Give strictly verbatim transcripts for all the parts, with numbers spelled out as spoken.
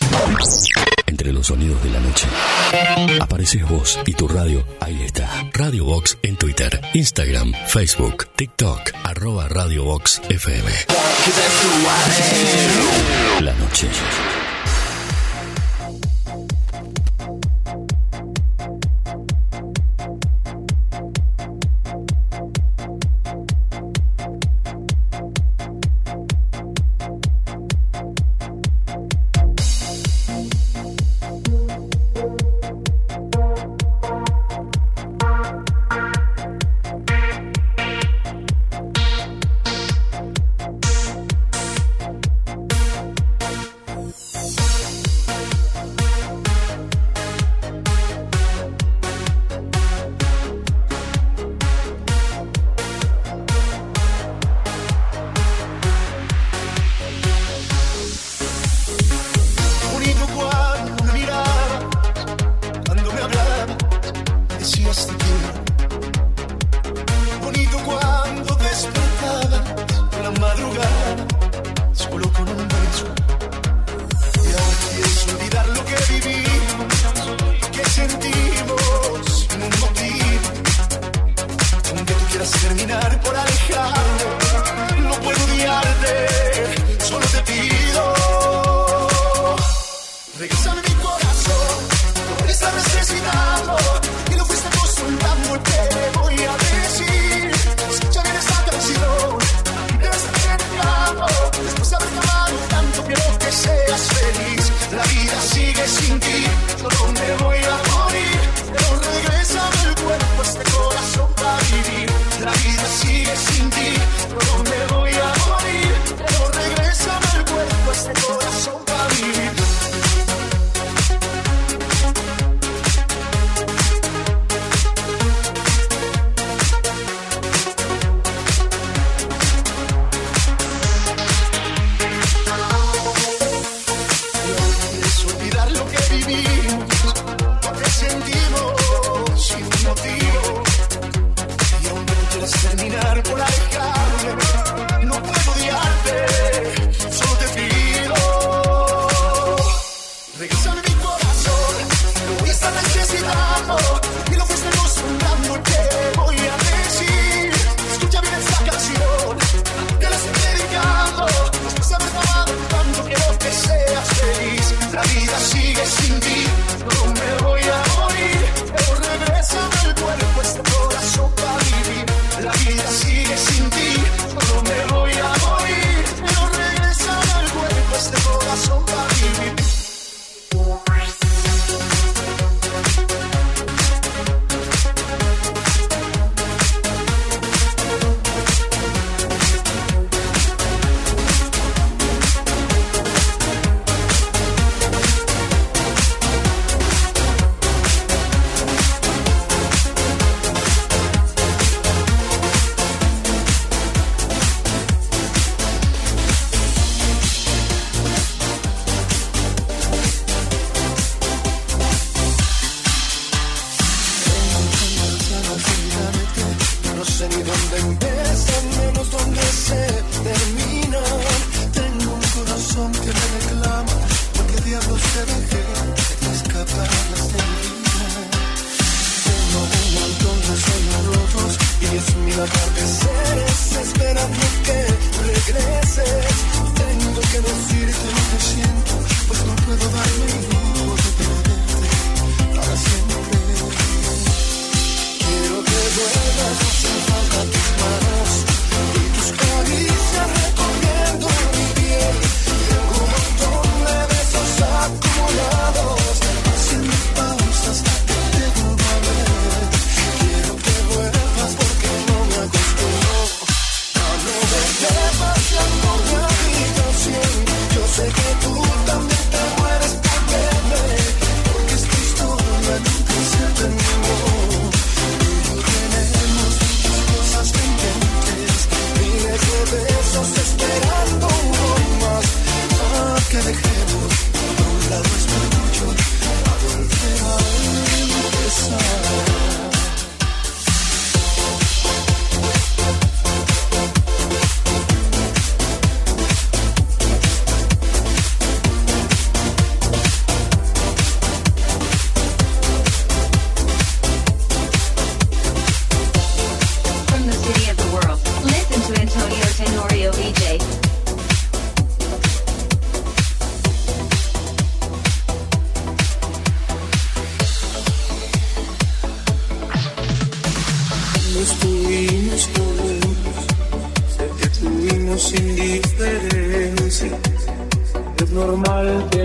Entre los sonidos de la noche apareces vos y tu radio. Ahí está, Radio Box en Twitter, Instagram, Facebook, TikTok, arroba Radio Box F M. La noche. Madrugada, solo con un beso, y ahora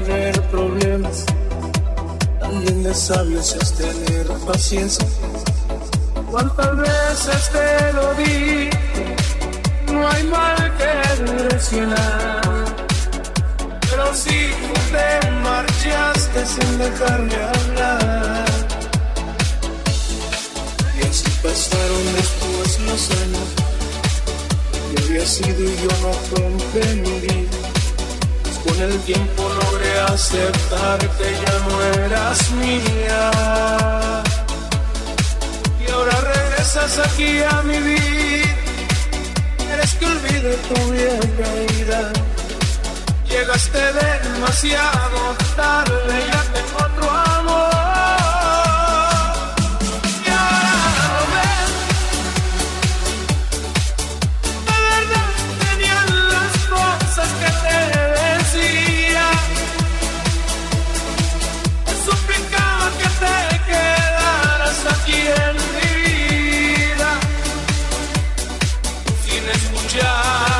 tener problemas. También de sabios es tener paciencia. Cuántas veces te lo di, no hay mal que dure cien años. Pero si te marchaste sin dejarme hablar, y así pasaron después los años, que había sido y yo no comprendí. Con el tiempo logré aceptar que ya no eras mía. Y ahora regresas aquí a mi vida. Quieres que olvide tu vieja vida. Llegaste demasiado tarde, ya tengo otro amor. Y ahora lo ves. De verdad tenían las cosas que te decía. Te suplicaba que te quedaras aquí en mi vida, sin escuchar.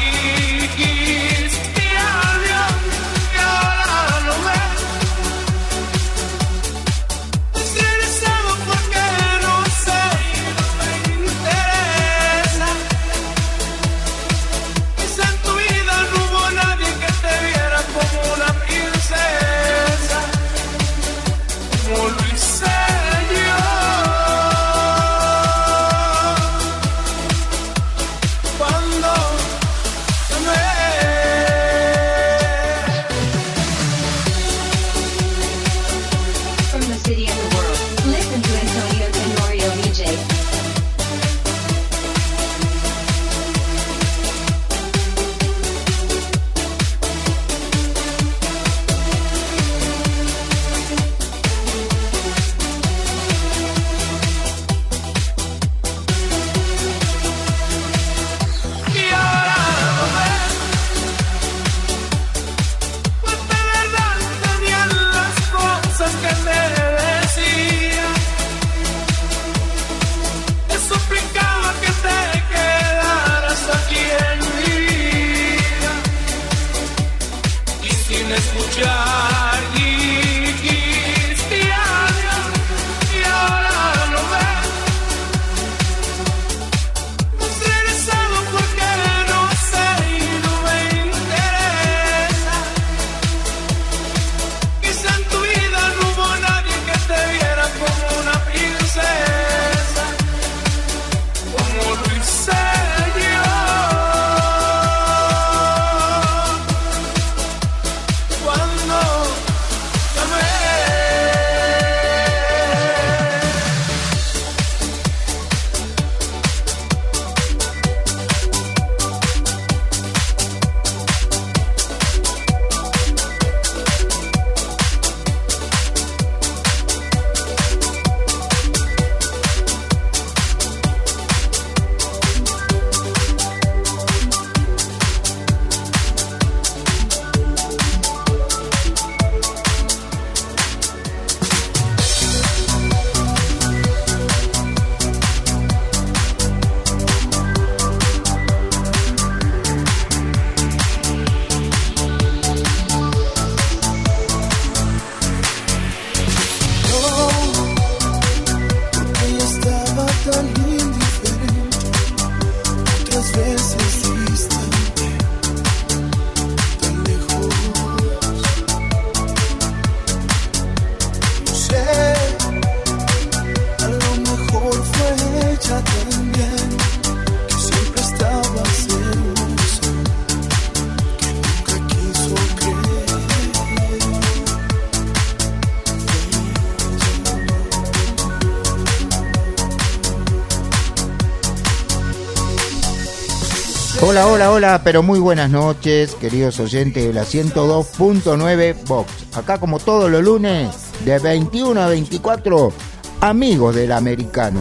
Hola, hola, hola, pero muy buenas noches, queridos oyentes de la ciento dos punto nueve Vox. Acá como todos los lunes, de veintiuno a veinticuatro, amigos del americano.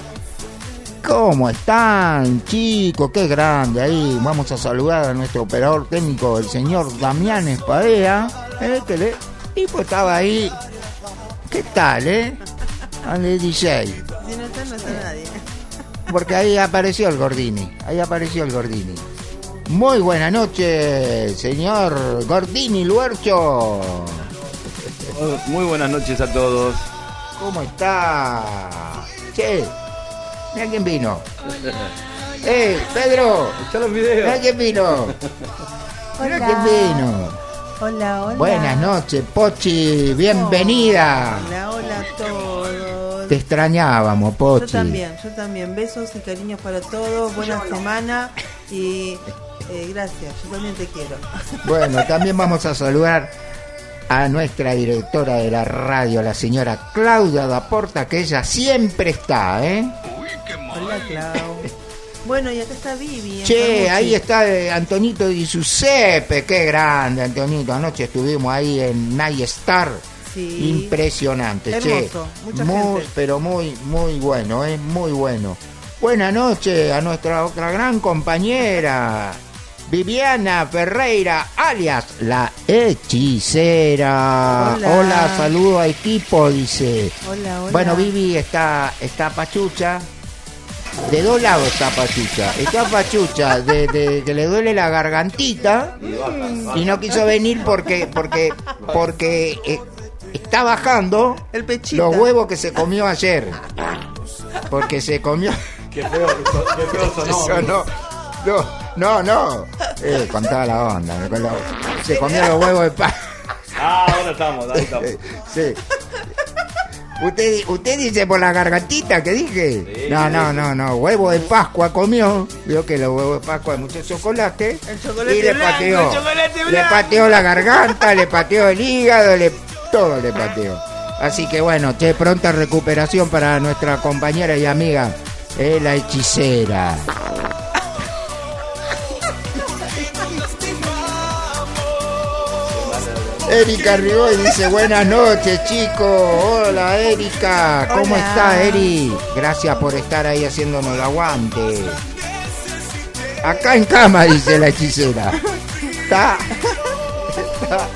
¿Cómo están, chicos? Qué grande ahí. Vamos a saludar a nuestro operador técnico, el señor Damián Espadea, eh, que le tipo estaba ahí. ¿Qué tal, eh? Al D J. Si no está, no está nadie. Porque ahí apareció el Gordini, ahí apareció el Gordini. Muy buena noche, señor Gordini Luercho. Muy buenas noches a todos. ¿Cómo está? Che, mira quién vino. ¡Eh, Pedro! Echá los videos. Mira quién vino. Mira quién vino. Hola, hola. Buenas noches, Pochi, bienvenida. Hola, hola a todos. Te extrañábamos, Pochi. Yo también, yo también. Besos y cariños para todos. Buena semana y eh, gracias. Yo también te quiero. Bueno, también vamos a saludar a nuestra directora de la radio, la señora Claudia Daporta, que ella siempre está, ¿eh? Hola, Clau. Bueno, y acá está Vivi. Che, ahí está eh, Antonito Di Giuseppe, qué grande, Antonito. Anoche estuvimos ahí en Night Star. Sí. Impresionante, hermoso, che. mucha muy, gente. pero muy, muy bueno, es eh, muy bueno. Buenas noches a nuestra otra gran compañera, Viviana Ferreira, alias la hechicera. Hola. Hola, saludo a equipo, dice. Hola, hola. Bueno, Vivi está, está pachucha. De dos lados está pachucha. Está pachucha de, de que le duele la gargantita y no quiso venir porque porque porque eh, está bajando el pechito. Los huevos que se comió ayer. Porque se comió. Qué feo, qué feo sonó. sonó. No, no, no. Eh, contaba la onda. Con la, se comió los huevos de pan. Ah, ahora estamos, ahí estamos. Sí. Usted, usted dice por la gargantita que dije. Sí, no, sí, no, sí. no, no. Huevo de Pascua comió. Vio que los huevos de Pascua hay mucho chocolate. El chocolate y le blanco, pateó. el chocolate Le blanco. pateó la garganta, le pateó el hígado, le, todo le pateó. Así que bueno, che, pronta recuperación para nuestra compañera y amiga, eh, la hechicera. Erika Rigoy dice buenas noches, chicos. Hola, Erika. ¿Cómo Hola. está, Eri? Gracias por estar ahí haciéndonos el aguante. Acá en cama, dice la hechicera. Está, está.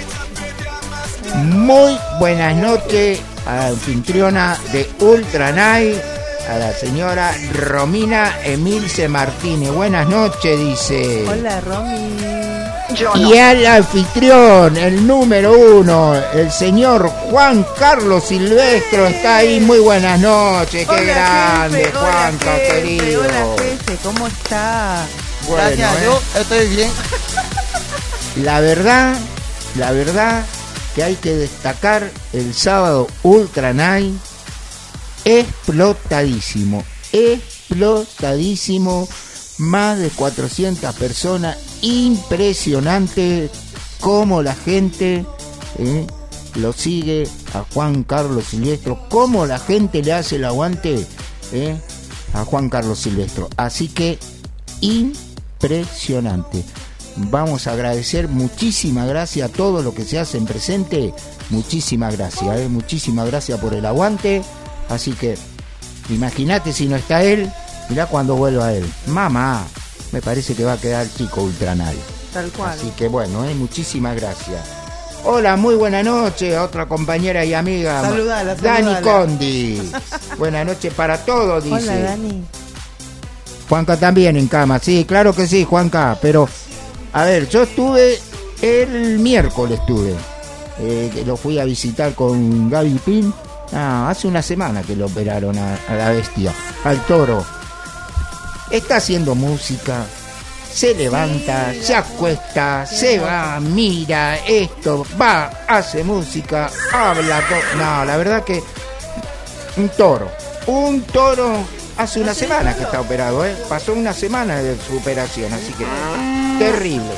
Muy buenas noches a la anfitriona de Ultra Night, a la señora Romina Emilce Martínez. Buenas noches, dice. Hola, Romy. Y al anfitrión, el número uno, el señor Juan Carlos Silvestro, está ahí. Muy buenas noches, qué Hola, grande, jefe. Juanca, Hola, jefe. querido. Hola, jefe, ¿cómo está? Bueno, Gracias, eh. yo estoy bien. La verdad, la verdad que hay que destacar el sábado Ultra Night, explotadísimo, explotadísimo, más de cuatrocientas personas, impresionante cómo la gente eh, lo sigue a Juan Carlos Silvestro, cómo la gente le hace el aguante eh, a Juan Carlos Silvestro, así que impresionante. Vamos a agradecer, muchísimas gracias a todo lo que se hace en presente, muchísimas gracias, eh, muchísimas gracias por el aguante, así que imagínate si no está él, mirá cuando vuelva él, mamá, me parece que va a quedar chico Ultranal, Tal cual. así que bueno, eh, muchísimas gracias. Hola, muy buena noche a otra compañera y amiga, Saludala, Dani saludala. Condi, buenas noches para todos, dice. Hola, Dani. Juanca también en cama, sí, claro que sí, Juanca, pero a ver, yo estuve el miércoles, estuve, eh, que lo fui a visitar con Gaby Pin, ah, hace una semana que lo operaron a, a la bestia, al toro. Está haciendo música, se levanta, se acuesta, se va, mira esto, va, hace música, habla, to- no, la verdad que un toro, un toro. Hace una semana que está operado, ¿eh? Pasó una semana de su operación, así que terrible.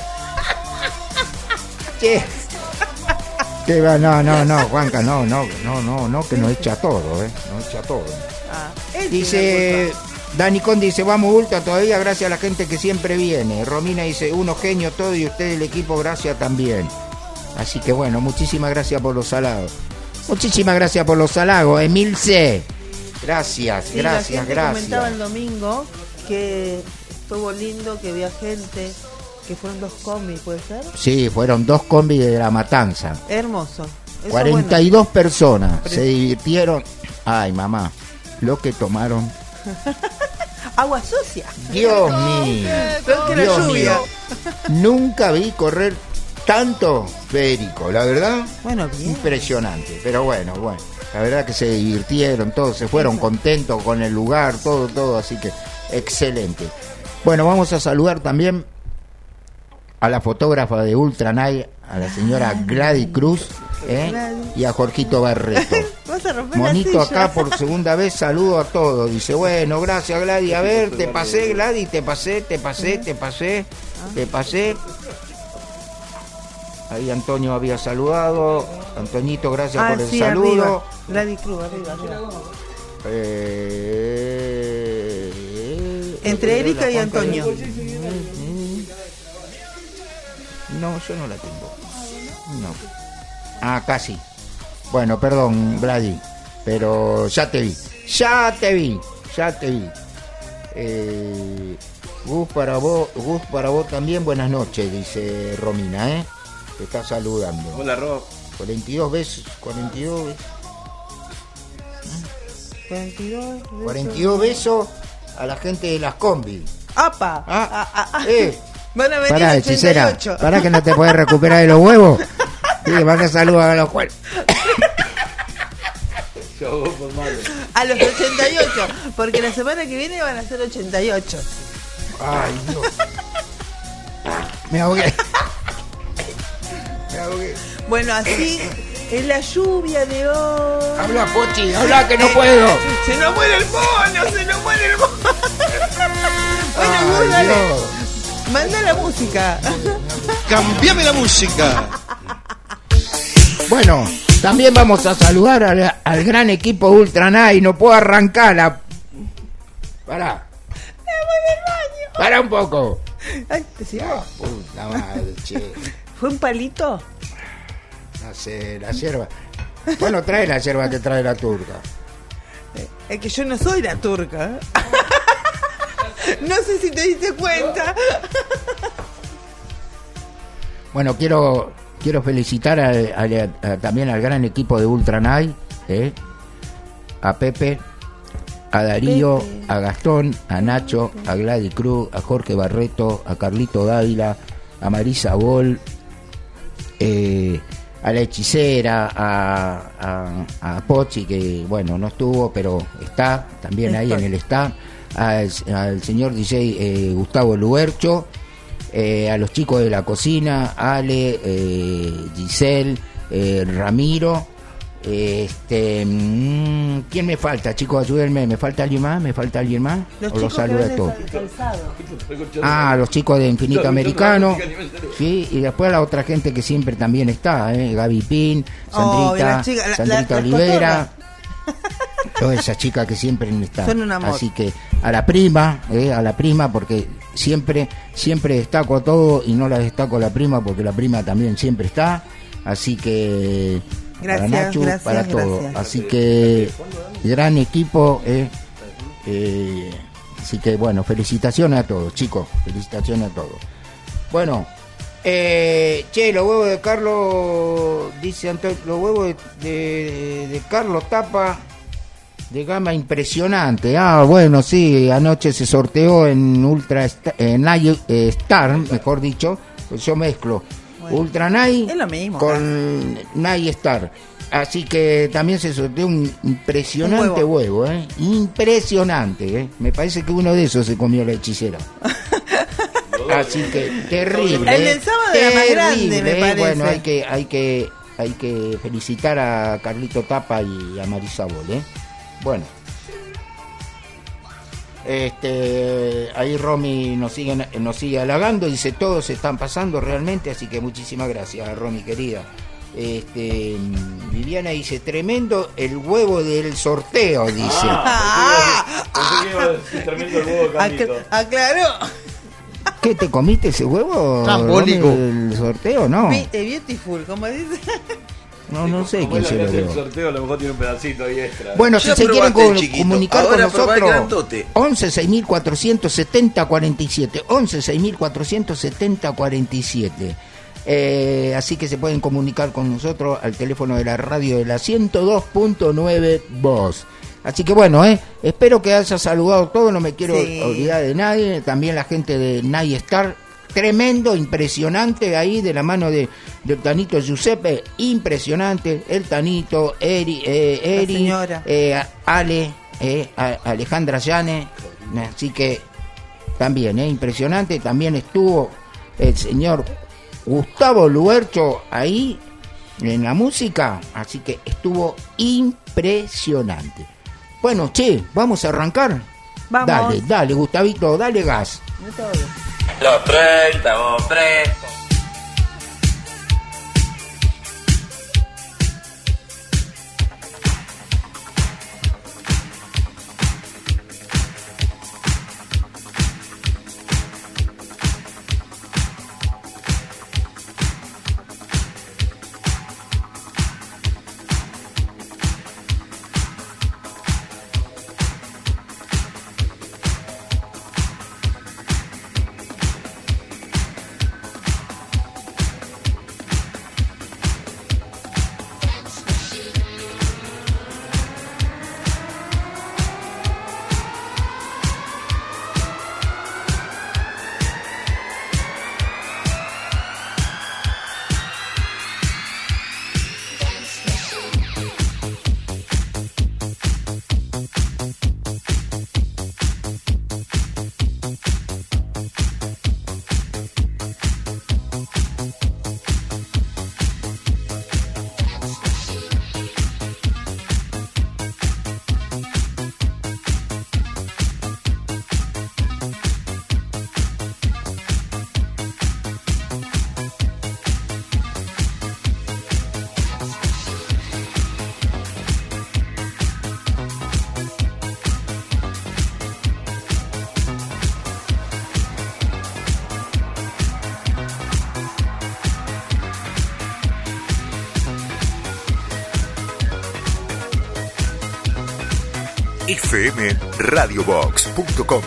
Che. Que va, no, no, no, Juanca, no, no, no, no, no, que nos echa todo, ¿eh? Nos echa todo. Ah, él tiene Dice, Dani Conde dice, vamos Ultra todavía, gracias a la gente que siempre viene. Romina dice, unos genios todo y usted el equipo, gracias también. Así que bueno, muchísimas gracias por los halagos. Muchísimas gracias por los halagos, Emilce. Gracias, Sí, la gracias, gente gracias. comentaba el domingo que estuvo lindo, que había gente, que fueron dos combis, ¿puede ser? Sí, fueron dos combis de La Matanza. Hermoso. Eso cuarenta y dos personas Pero- se divirtieron. Ay, mamá, lo que tomaron. bueno. agua sucia. Dios mío. Peor que la Dios lluvia. mío. Nunca vi correr tanto Federico, la verdad. Bueno, bien. Impresionante. Pero bueno, bueno. La verdad que se divirtieron, todos se fueron contentos con el lugar, todo, todo. Así que excelente. Bueno, vamos a saludar también a la fotógrafa de Ultra Night, a la señora Gladys Cruz, ¿eh? Y a Jorgito Barreto. Vas a romper Monito la silla. acá por segunda vez, saludo a todos. Dice, bueno, gracias Gladys. A ver, te pasé Gladys, te pasé, te pasé, te pasé, te pasé. Ahí Antonio había saludado. Antoñito, gracias Ah, por el sí, saludo. arriba. Gladys Cruz, arriba, arriba. Eh, Entre Erika y Antonio. No, yo no la tengo. No. Ah, casi. Bueno, perdón, Vladi, pero ya te vi. Ya te vi, ya te vi. Eh, Gus para vos, Gus para vos también, buenas noches, dice Romina, ¿eh? Te está saludando. Hola, Rob. cuarenta y dos besos, cuarenta y dos besos. cuarenta y dos besos. cuarenta y dos besos a la gente de las combi. ¡Apa! Ah, Ah, ah, ah. eh. Van a venir Pará, ochenta y hechicera, ocho. pará que no te puedes recuperar de los huevos. Sí, van a saludar a los jueces. Se ahogó por malo. A los ochenta y ocho, porque la semana que viene van a ser ochenta y ocho. Ay, Dios. Me ahogué. Me ahogué. Bueno, así es la lluvia de hoy. Habla, Pochi, habla que no puedo. Se nos muere el mono, se nos muere el mono. Bueno, Ay, Gus, dale. Dios. Manda la música. Cambiame la música. Bueno, también vamos a saludar al, al gran equipo Ultra Night. No puedo arrancarla. Pará. Me voy del baño. Pará un poco. Ay, ¿te sigo? Puta madre, che. ¿Fue un palito? No sé, la yerba. Bueno, trae la yerba que trae la turca. Es que yo no soy la turca. No sé si te diste cuenta. Bueno, quiero quiero felicitar a, a- a- también al gran equipo de Ultra Night, ¿eh? A Pepe, a Darío, Pepe. a Gastón, a Nacho, a Gladys Cruz, a Jorge Barreto, a Carlito Dávila, a Marisa Bol, eh, a la hechicera, a, a, a Pochi, que bueno, no estuvo, pero está también ahí en el staff, al, al señor D J eh, Gustavo Luercho, eh, a los chicos de la cocina, Ale, eh, Giselle, eh, Ramiro, eh, este, mm, ¿quién me falta, chicos? Ayúdenme, ¿me falta alguien más? ¿Me falta alguien más? Los ¿O los chicos que saluda a venden todos? calzado. Ah, los chicos de Infinito Yo- yo Americano, no, no, no, no, no. sí, y después la otra gente que siempre también está, ¿eh? Gaby Pin, Oh, Sandrita, las chicas, la- Sandrita la- las Olivera, todas esas chicas que siempre están. Son un amor. Así que a la prima, ¿eh? A la prima, porque siempre, siempre destaco a todo y no la destaco a la prima porque la prima también siempre está. Así que Gracias, para Nacho, gracias, para todo. gracias. Así que gran equipo, ¿eh? Eh, así que bueno, felicitaciones a todos, chicos, felicitaciones a todos. Bueno, eh, che, los huevos de Carlos, dice Antonio, los huevos de, de, de Carlos Tapa, de gama impresionante. Ah, bueno, sí, anoche se sorteó en Ultra Sta- en Night eh, Star, mejor dicho, pues yo mezclo Bueno, Ultra Night es lo mismo, con Night Star. Así que también se sorteó un impresionante Un huevo, ¿eh? Impresionante, ¿eh? Me parece que uno de esos se comió la hechicera. Así que terrible. El del ¿eh? sábado era más grande, me Terrible, ¿eh? parece. Bueno, hay que, hay que, hay que felicitar a Carlito Tapa y a Marisa Bol, ¿eh? Bueno. Este, ahí Romy nos sigue, nos sigue halagando, dice todos se están pasando realmente, así que muchísimas gracias, Romy querida. Este, Viviana dice tremendo el huevo del sorteo, dice. Ah, Pensé que iba a decir tremendo el huevo de Carlito. Acla- aclaró. ¿Qué te comiste ese huevo? Trambólico. Romy, del sorteo? No, Be- eh, Beautiful, como dice. no, no sé Como quién es se la lo que hace el dio. sorteo, a lo mejor tiene un pedacito ahí extra. Bueno, si Ya se quieren probaste el co- chiquito, comunicar con ahora probá el nosotros, grandote. once seis mil cuatrocientos setenta cuarenta y siete, once seis mil cuatrocientos setenta cuarenta y siete. Eh, así que se pueden comunicar con nosotros al teléfono de la radio de la ciento dos punto nueve Voz. Así que bueno, eh, espero que haya saludado todo, no me quiero Sí. olvidar de nadie. También la gente de Night Star, tremendo, impresionante ahí de la mano de del Tanito Giuseppe, impresionante. El Tanito, Eri, eh, La Eri señora. eh, Ale, eh, a- Alejandra Llane. Así que también, eh, impresionante. También estuvo el señor Gustavo Luercho ahí en la música, así que estuvo impresionante. Bueno, che, vamos a arrancar. Vamos. Dale, dale, Gustavito, dale gas. No todo. Los treinta, vos presto. f m radio box punto com.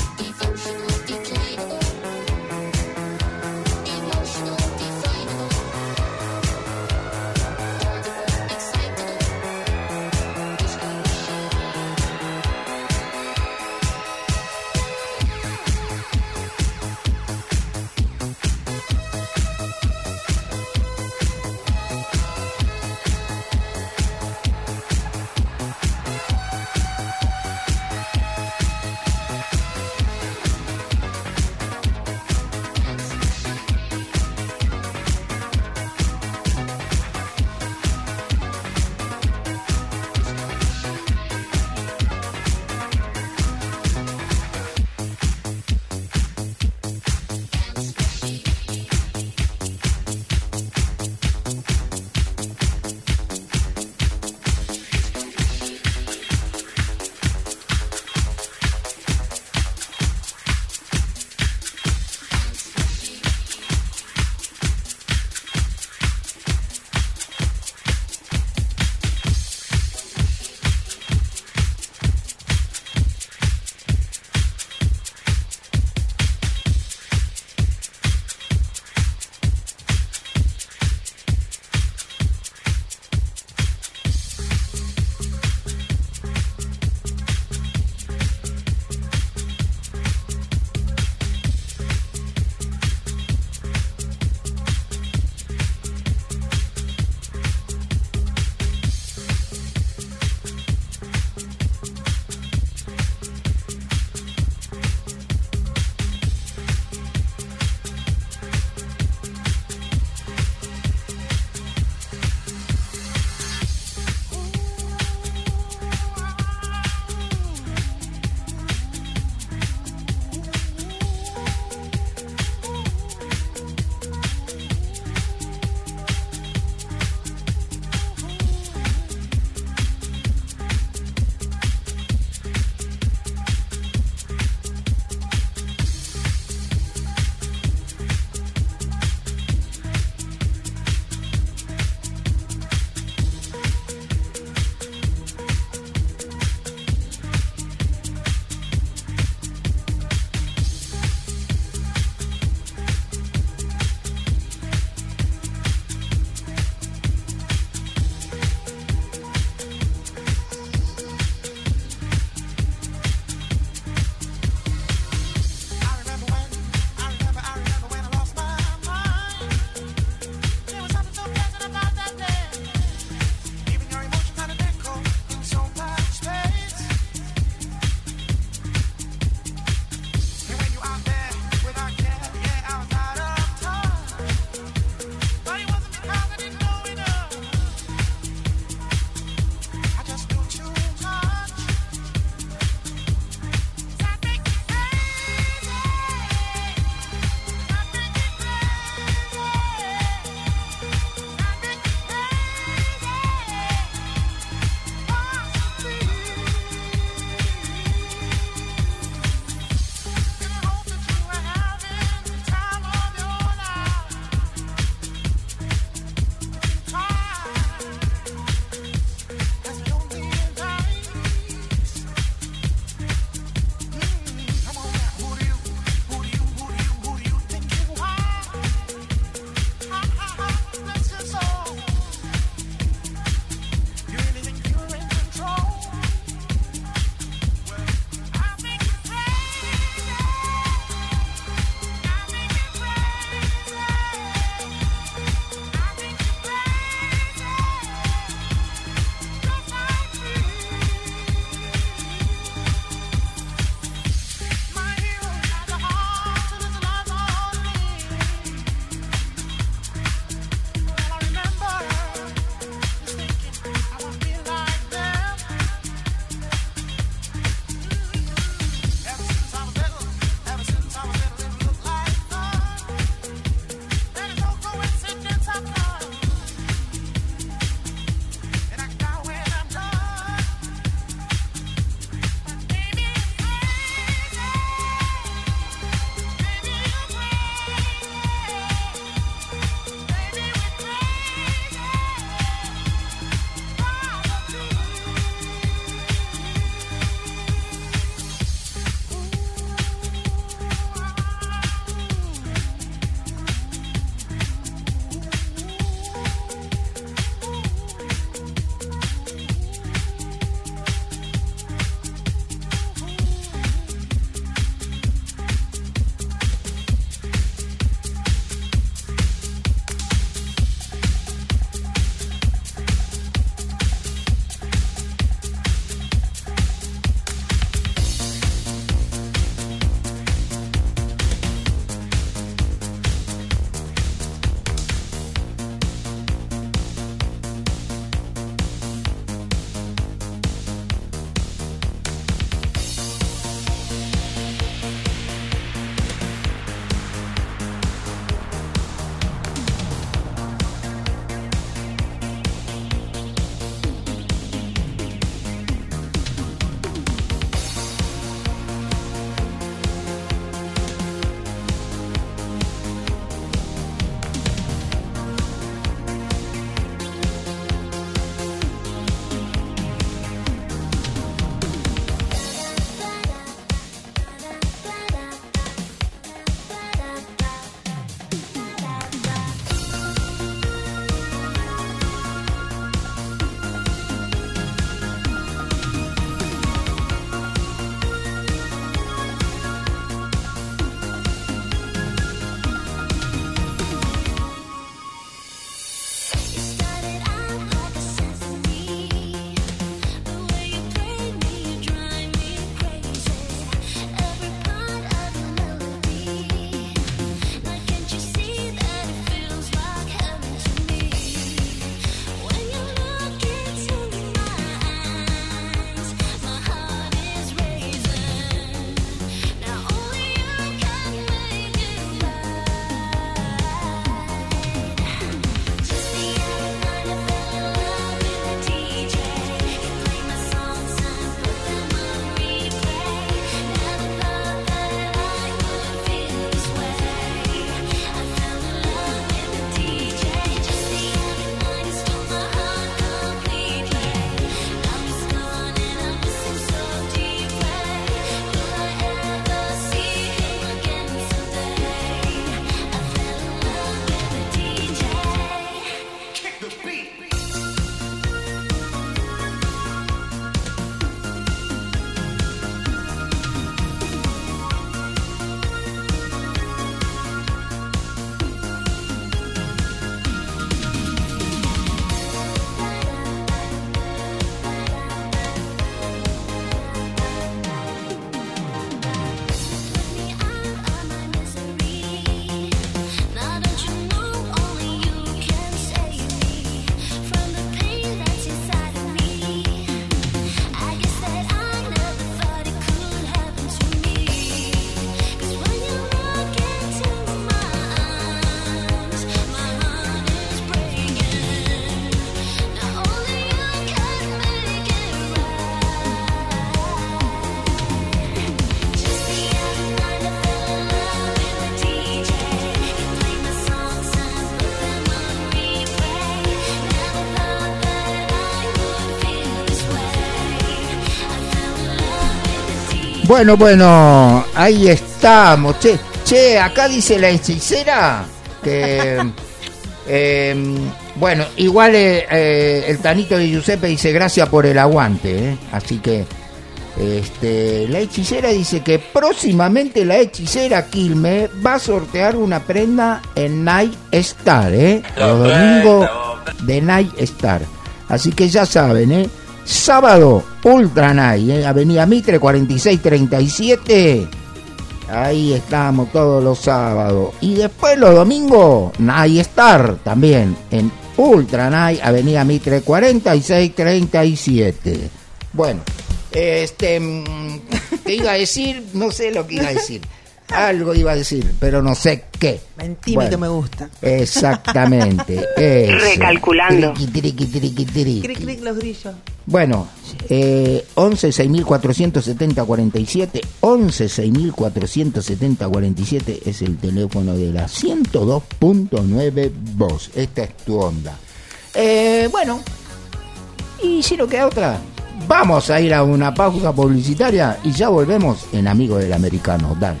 Bueno, bueno, ahí estamos. Che, che, acá dice la hechicera que... eh, bueno, igual eh, eh, el Tanito de Giuseppe dice gracias por el aguante, ¿eh? Así que este, la hechicera dice que próximamente la hechicera Quilme va a sortear una prenda en Night Star, ¿eh? Los domingos de Night Star. Así que ya saben, ¿eh? Sábado, Ultra Night, ¿eh? Avenida Mitre cuarenta y seis treinta y siete. Ahí estamos todos los sábados. Y después los domingos, Night Star también, en Ultra Night, Avenida Mitre cuarenta y seis treinta y siete. Bueno, este, ¿qué iba a decir? No sé lo que iba a decir. Algo iba a decir, pero no sé qué. Mentímito, bueno, me gusta. Exactamente. Eso. Recalculando. Triqui, triqui, triqui, triqui. Cric, cric, los grillos. Bueno, eh, once seis mil cuatrocientos setenta cuarenta y siete, once seis mil cuatrocientos setenta cuarenta y siete es el teléfono de la ciento dos punto nueve Voz. Esta es tu onda. Eh, bueno, y si no queda otra, vamos a ir a una pausa publicitaria y ya volvemos en Amigo del Americano. Dale.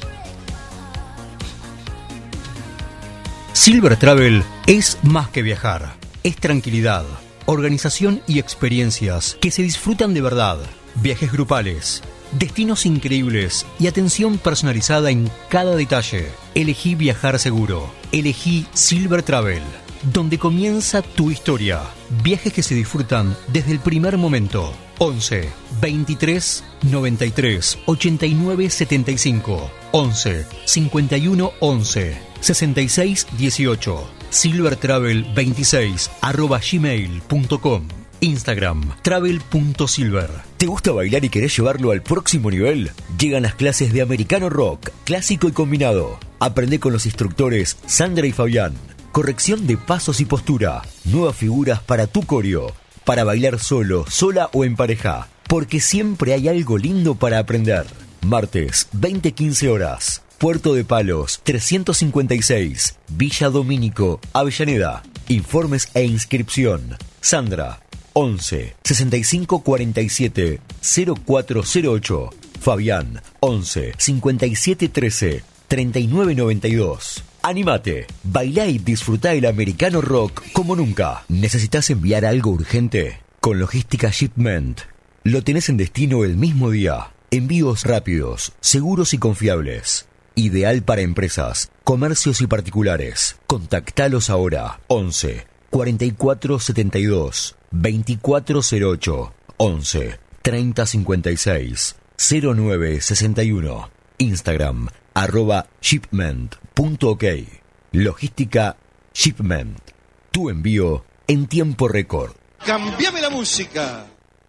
Silver Travel es más que viajar, es tranquilidad, organización y experiencias que se disfrutan de verdad, viajes grupales, destinos increíbles y atención personalizada en cada detalle. Elegí viajar seguro, elegí Silver Travel, donde comienza tu historia. Viajes que se disfrutan desde el primer momento. once, veintitrés, noventa y tres, ochenta y nueve, setenta y cinco. once, cincuenta y uno, once, sesenta y seis, dieciocho. silvertravel veintiséis arroba gmail punto com. Instagram, travel punto silver. ¿Te gusta bailar y querés llevarlo al próximo nivel? Llegan las clases de Americano Rock, clásico y combinado. Aprende con los instructores Sandra y Fabián. Corrección de pasos y postura. Nuevas figuras para tu coreo. Para bailar solo, sola o en pareja. Porque siempre hay algo lindo para aprender. Martes, veinte quince horas. Puerto de Palos, trescientos cincuenta y seis. Villa Domínico, Avellaneda. Informes e inscripción. Sandra, once, sesenta y cinco cuarenta y siete, cero cuatro cero ocho. Fabián, once, cincuenta y siete trece, treinta y nueve noventa y dos. Anímate, bailá y disfrutá el Americano Rock como nunca. ¿Necesitas enviar algo urgente? Con Logística Shipment. Lo tenés en destino el mismo día. Envíos rápidos, seguros y confiables. Ideal para empresas, comercios y particulares. Contactalos ahora. once, cuarenta y cuatro setenta y dos, veinticuatro cero ocho. once, treinta cincuenta y seis, cero nueve sesenta y uno. Instagram, arroba shipment punto ok. Logística Shipment. Tu envío en tiempo récord. ¡Cambiame la música!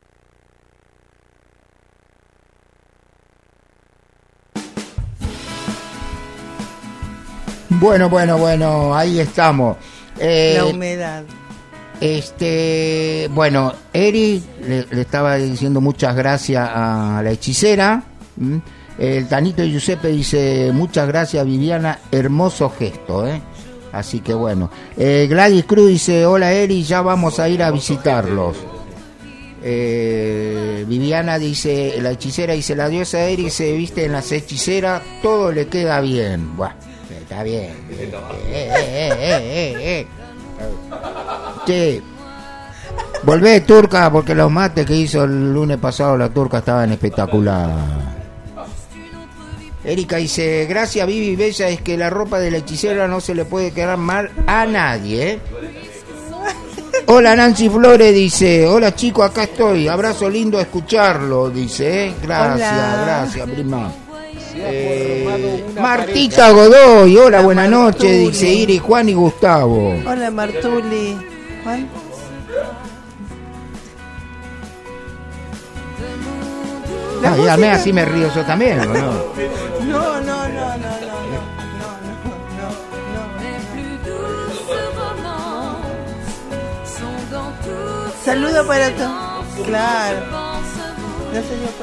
Bueno, bueno, bueno, ahí estamos. Eh, la humedad. Este, bueno, Eri le, le estaba diciendo muchas gracias a la hechicera. ¿Mm? El Tanito de Giuseppe dice muchas gracias, Viviana, hermoso gesto, ¿eh? Así que bueno. Eh, Gladys Cruz dice hola Eri, ya vamos a ir a visitarlos. Eh, Viviana dice, la hechicera dice, la diosa Eri se viste en las hechiceras, todo le queda bien. Bueno, está bien. Eh, eh, eh, eh, eh, eh. Che, volvé Turca, porque los mates que hizo el lunes pasado la Turca estaban espectacular. Erika dice, gracias Vivi Bella, es que la ropa de la hechicera no se le puede quedar mal a nadie, ¿eh? Hola Nancy Flores dice, hola chicos, acá estoy, abrazo lindo a escucharlo, dice, ¿eh? Gracias, hola. Gracias prima. Eh, Martita Godoy, hola, buenas noches, dice Iris, Juan y Gustavo. Hola Martuli. Juan. Ah, dígame, así me río yo también, ¿no? No, no, no, no, no, no, no, no. Saludo para todos. Claro. No se dio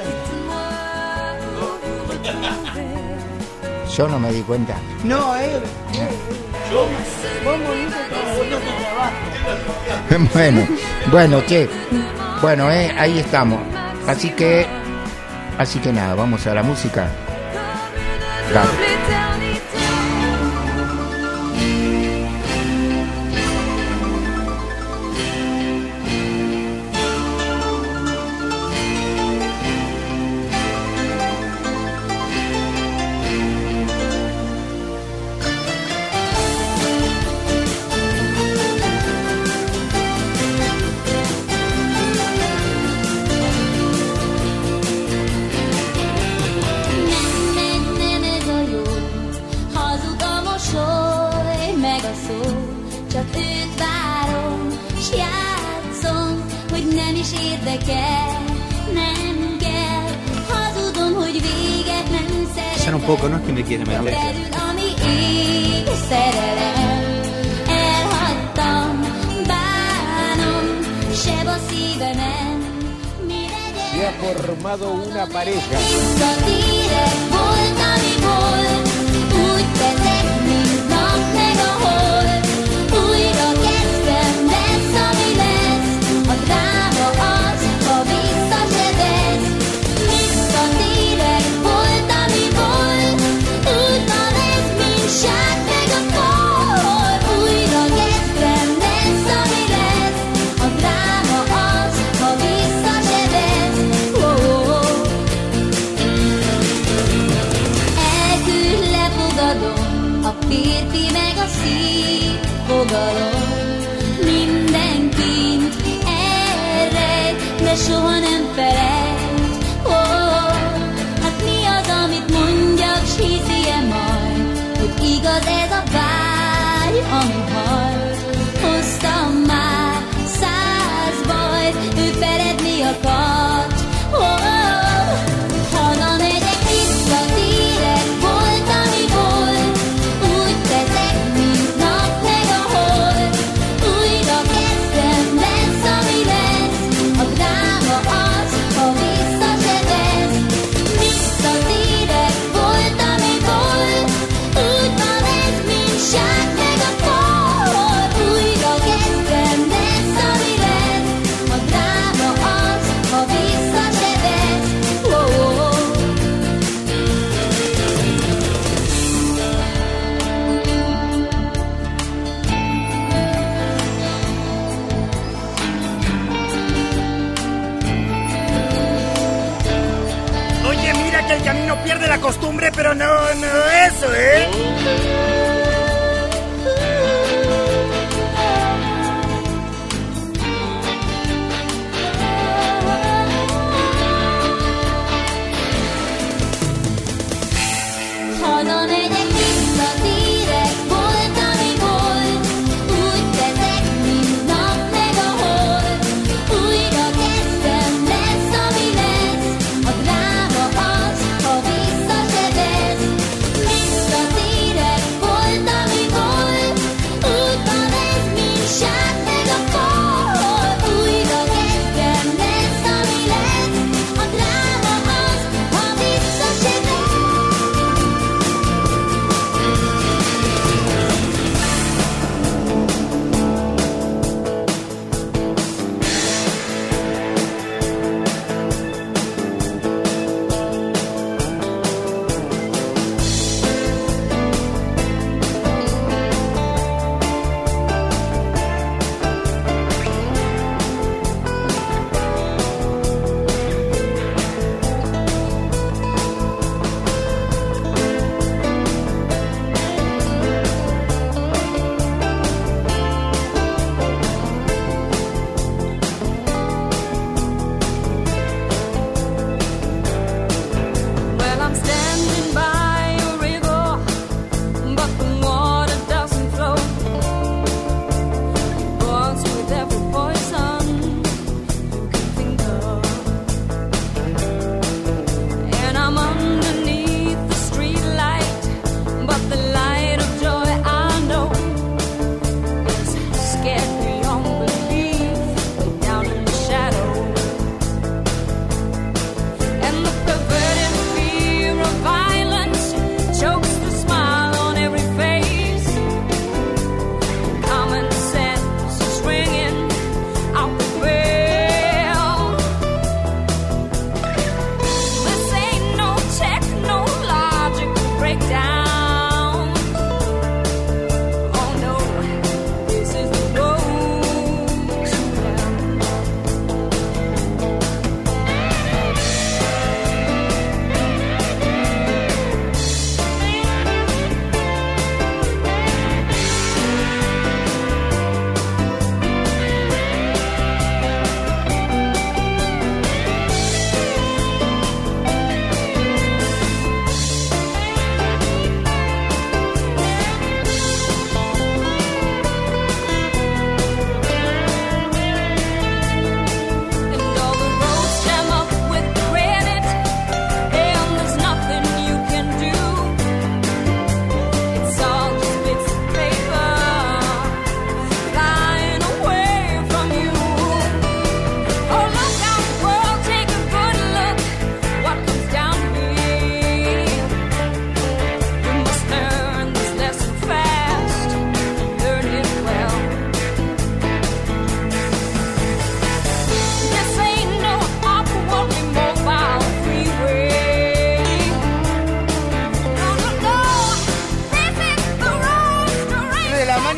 cuenta. Yo no me di cuenta. No, eh. Yo. Vos morís. Bueno, bueno, che. Bueno, eh, ahí estamos. Así que Así que nada, vamos a la música. Dale. Un poco, no es que me quiere meter. Se ha formado una pareja. Férfi meg a szív fogalom, mindenkint elrejt, de soha nem felejt. Oh, hát mi az, amit mondjak, s hiszi-e majd, hogy igaz ez a vágy, ami hajt. Hoztam már száz bajt, ő feledni akart. Oh, haza megyek, visszatérek, volt, ami volt. Volt, ami volt, úgy van ez, mint sák meg a fal.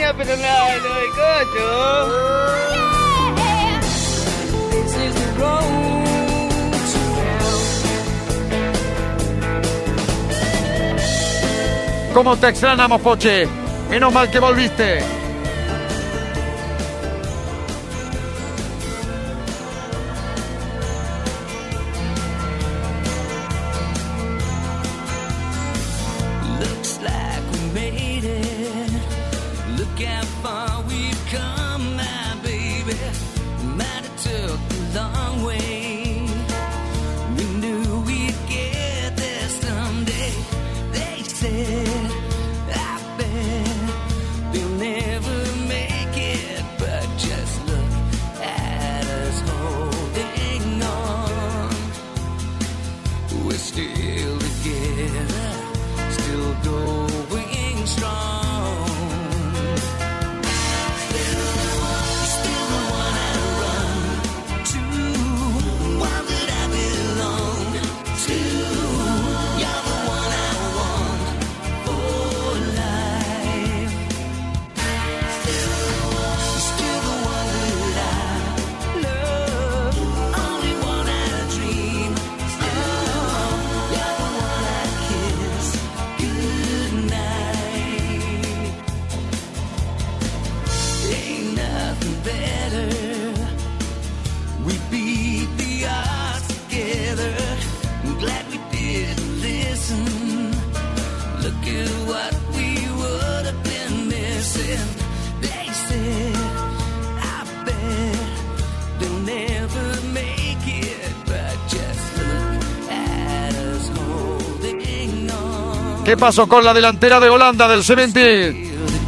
Bueno, pero no, no de cocho. ¿Cómo te extrañamos, Poche? Menos mal que volviste. ¿Qué pasó con la delantera de Holanda del setenta?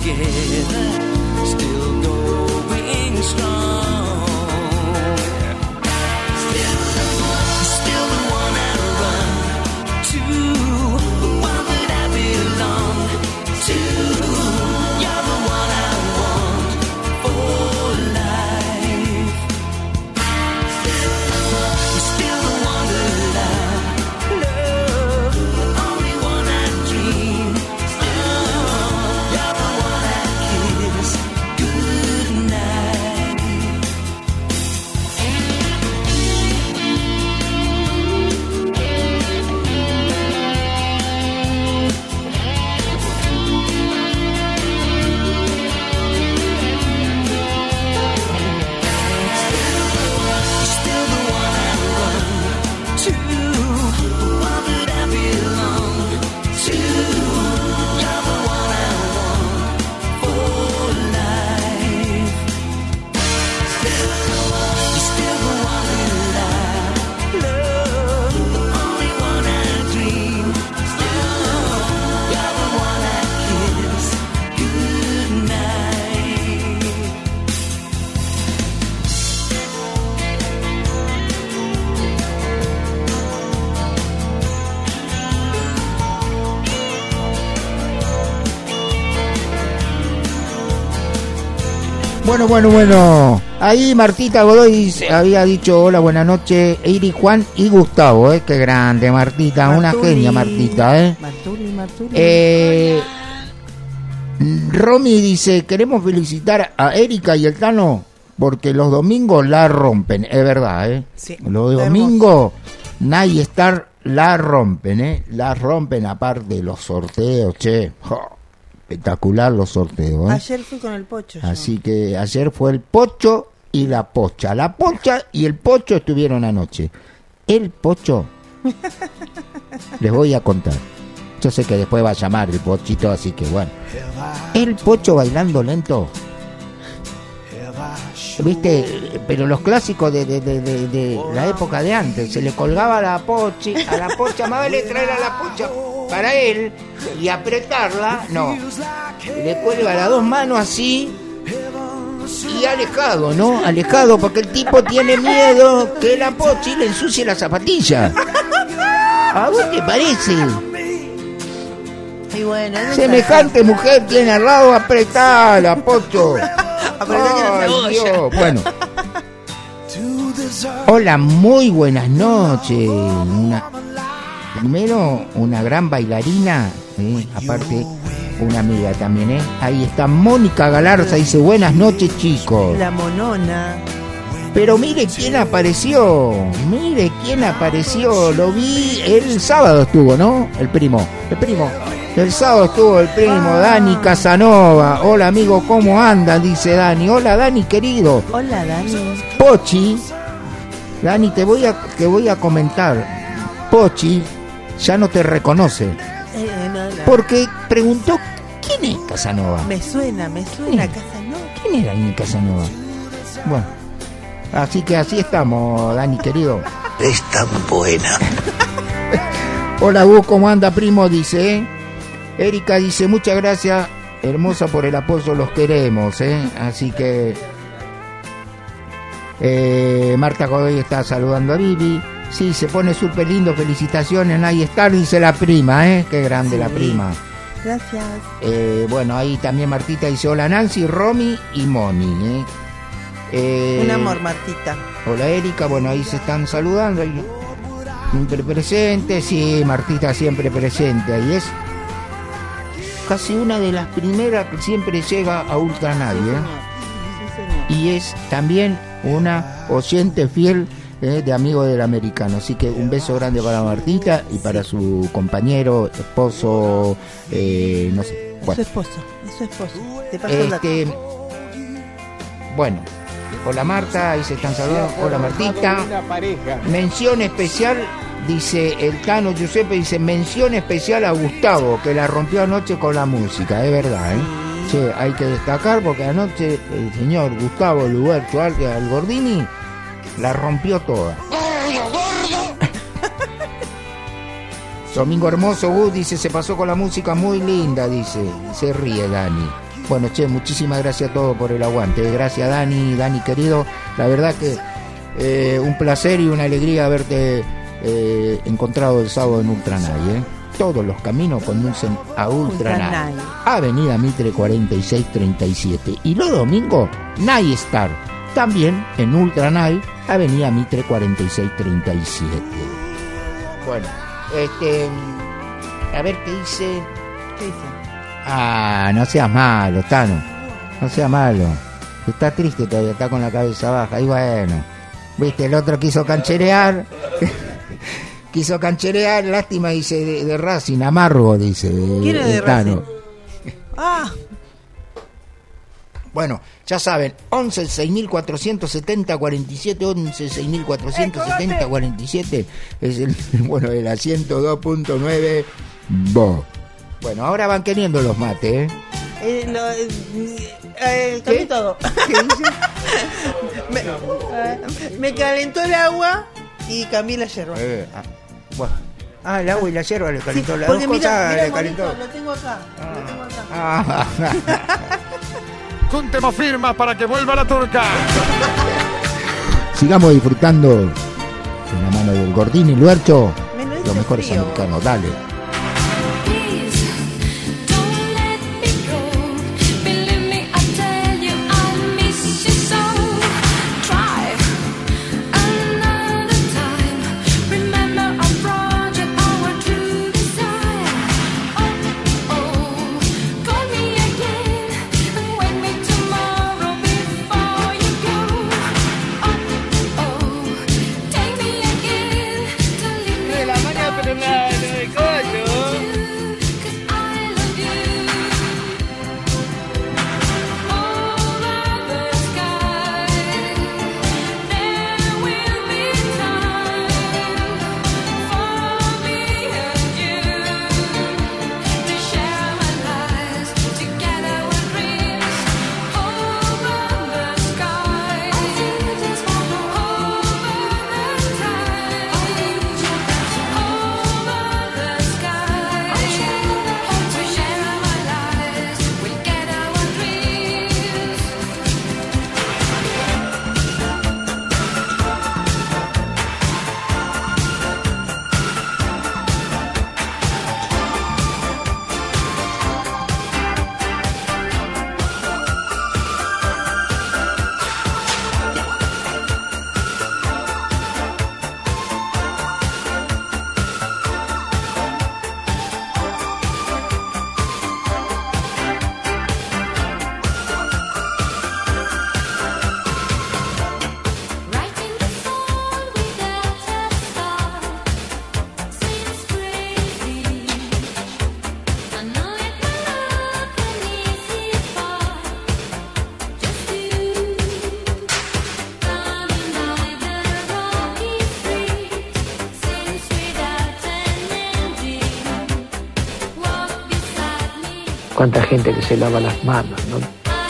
Bueno, bueno, bueno. Ahí Martita Godoy había dicho hola, buenas noches. Iri, Juan y Gustavo, ¿eh? Qué grande, Martita. Martuli. Una genia, Martita, ¿eh? Martuli, Martuli. Eh, Romy dice, queremos felicitar a Erika y el Tano porque los domingos la rompen. Es verdad, ¿eh? Sí. Los domingos, Night Star la rompen, ¿eh? La rompen aparte de los sorteos, che. Oh. Espectacular los sorteos, ¿eh? Ayer fui con el Pocho. Así yo. que ayer fue el Pocho y la Pocha. La Pocha y el Pocho estuvieron anoche. El Pocho, les voy a contar. Yo sé que después va a llamar el Pochito, así que bueno. El Pocho bailando lento. ¿Viste? Pero los clásicos de, de, de, de, de la época de antes. Se le colgaba a la Pochi, a la Pocha, más vale traer a la Pocha para él y apretarla. No, le cuelga las dos manos así y alejado, ¿no? Alejado, porque el tipo tiene miedo que la Pochi le ensucie la zapatilla. ¿A vos te parece? Y bueno, semejante mujer tiene al lado, apretala, Pocho. Ay, Dios. Bueno. Hola, muy buenas noches. Una, primero, una gran bailarina, ¿eh? Aparte, una amiga también, ¿eh? Ahí está Mónica Galarza, dice buenas noches chicos. La monona. Pero mire quién apareció, mire quién apareció, lo vi el sábado estuvo, ¿no? El primo, el primo. El sábado estuvo el primo, ah. Dani Casanova. Hola amigo, ¿cómo andan? Dice Dani. Hola Dani querido. Hola Dani. Pochi, Dani, te voy a, te voy a comentar. Pochi ya no te reconoce. Eh, no, no. Porque preguntó, ¿quién es Casanova? Me suena, me suena Casanova. ¿Quién era Dani Casanova? Bueno, así que así estamos, Dani querido. Es tan buena. Hola Gus, ¿cómo anda primo? Dice, ¿eh? Erika dice, muchas gracias, hermosa, por el apoyo, los queremos, ¿eh? Así que... Eh, Marta Godoy está saludando a Vivi. Sí, se pone súper lindo, felicitaciones, ahí está, dice la prima, ¿eh? Qué grande sí. La prima. Gracias. Eh, bueno, ahí también Martita dice, hola Nancy, Romy y Moni, ¿eh? Eh, Un amor, Martita. Hola Erika, bueno, ahí se están saludando. Ahí, siempre presente, sí, Martita siempre presente, ahí es casi una de las primeras que siempre llega a Ultranadio, ¿eh? Sí, y es también una oyente fiel, ¿eh? De Amigos del Americano, así que un beso grande para Martita y para su compañero, esposo, eh, no sé. Bueno. Su esposo, es su esposo. Te paso este, el bueno, hola Marta, ahí se están saludando. Hola Martita. Mención especial, dice el Tano Giuseppe, dice mención especial a Gustavo, que la rompió anoche con la música, es verdad, ¿eh? Sí, hay que destacar porque anoche el señor Gustavo Luberto Algordini la rompió toda. Domingo Hermoso, Gus, dice, se pasó con la música muy linda, dice, se ríe Dani. Bueno, che, muchísimas gracias a todos por el aguante. Gracias Dani, Dani querido. La verdad que eh, un placer y una alegría haberte eh, encontrado el sábado en Ultranay, ¿eh? Todos los caminos conducen a Ultranay. Avenida Mitre cuarenta y seis treinta y siete. Y los domingos, Night Star. También en Ultranay, Avenida Mitre cuarenta y seis treinta y siete. Bueno, este... a ver qué dice... ¿Qué dice? Ah, no seas malo, Tano. No seas malo. Está triste todavía, está con la cabeza baja. Y bueno, viste, el otro quiso cancherear. quiso cancherear, lástima, dice, de, de Racing, amargo, dice. ¿Quién es de Racing? Ah. Bueno, ya saben, once seis mil cuatrocientos setenta cuarenta y siete, once seis mil cuatrocientos setenta cuarenta y siete es el, bueno, de la ciento dos punto nueve. Bo. Bueno, ahora van queriendo los mates, ¿eh? Eh, lo, eh, eh, cambié todo. ¿Qué dice? me, eh, me calentó el agua y cambié la yerba. Eh, ah, bueno. Ah, el agua y la yerba le calentó. Sí, las dos mira, cosas mira, le calentó. Monito, lo tengo acá. Ah. Lo tengo acá. Ah. Juntemos firmas para que vuelva la turca. Sigamos disfrutando de la mano del Gordini y Luercho. Lo mejor es americano, dale. De la mañana, pero la, la de coche. cuánta gente que se lava las manos, ¿no?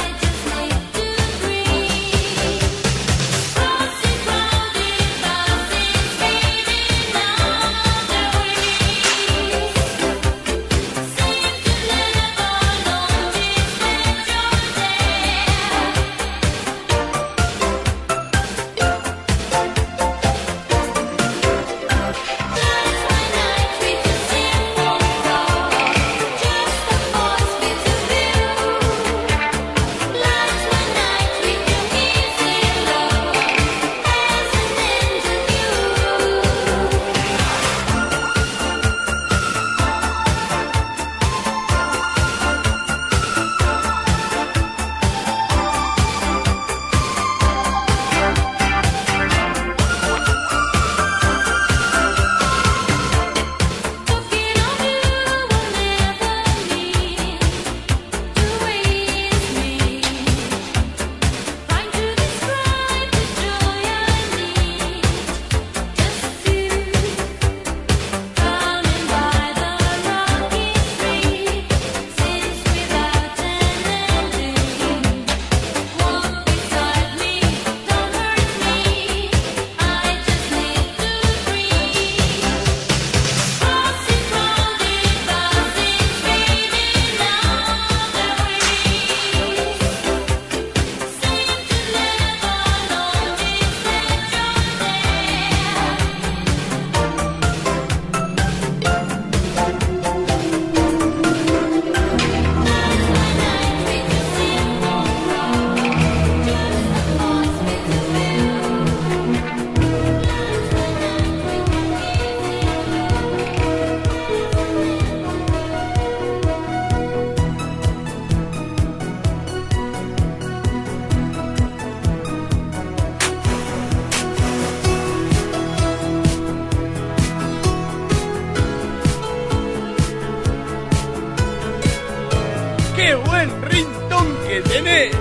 ¡Qué buen rintón que tenés!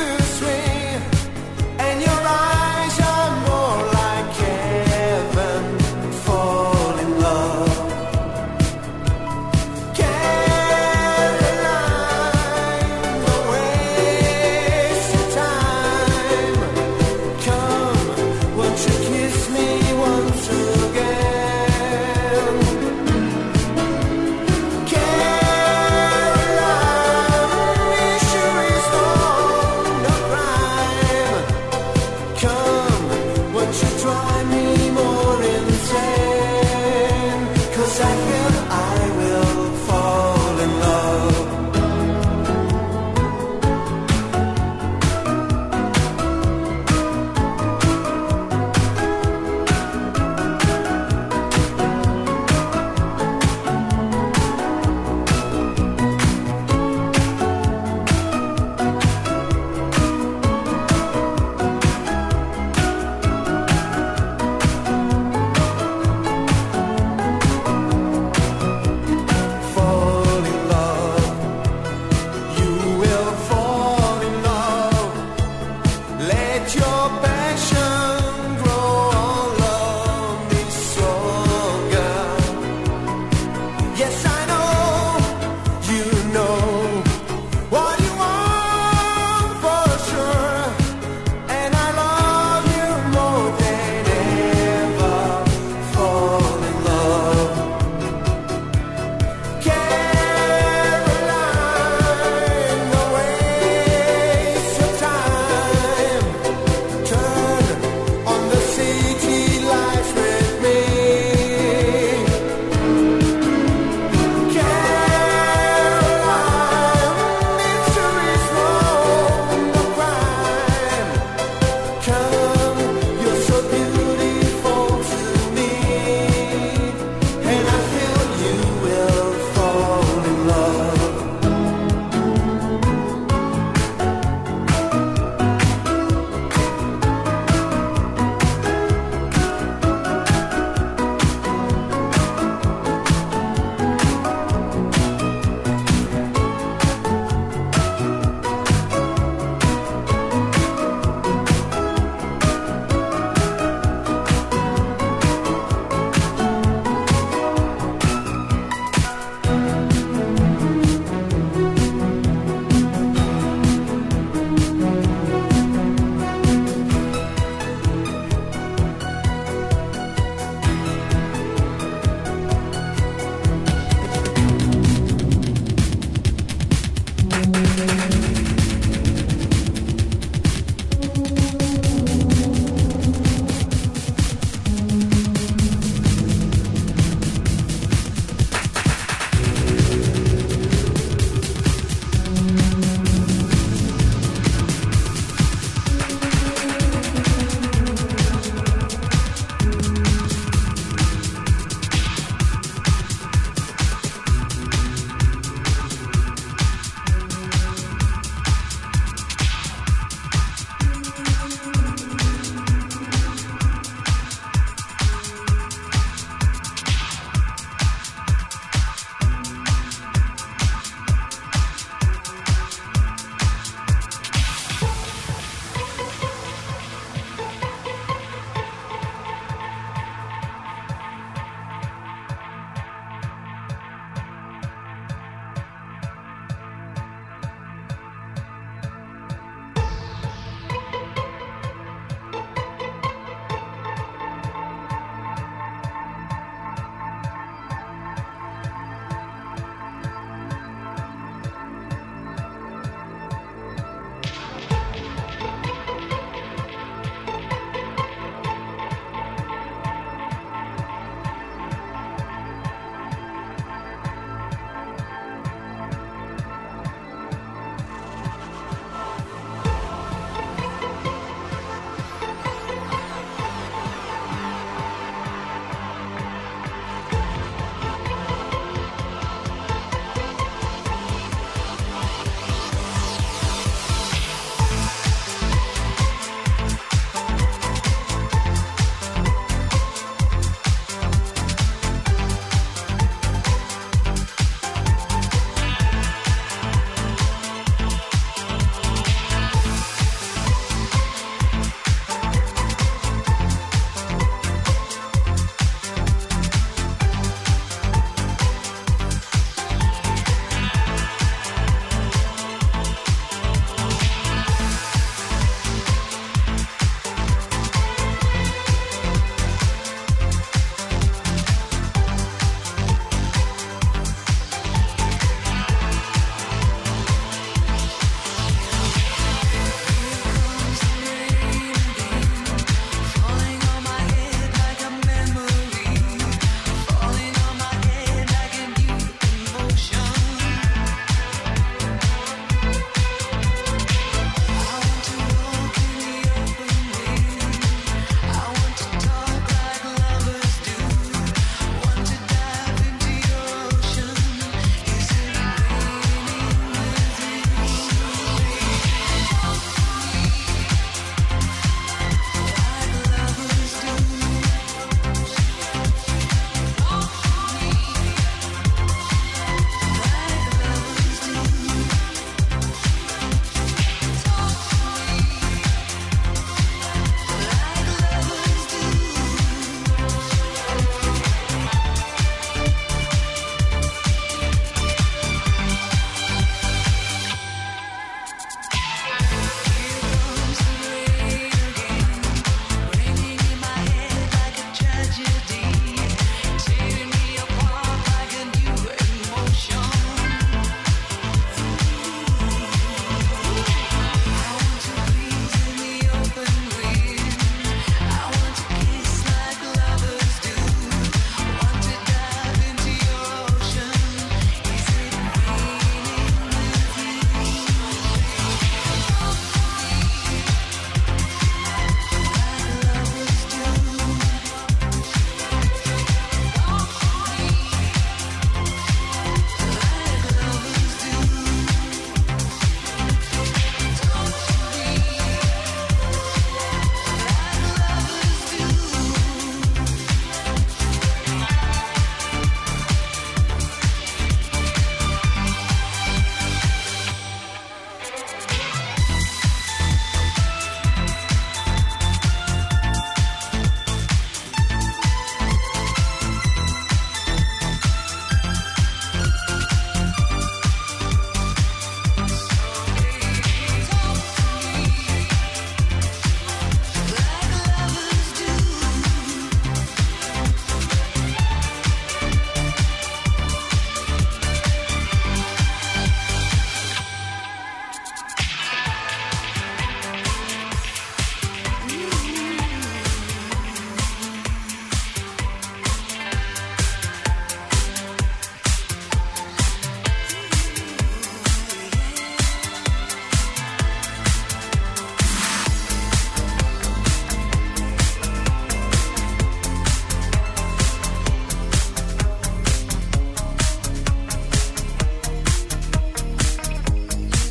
And your eyes are more like heaven.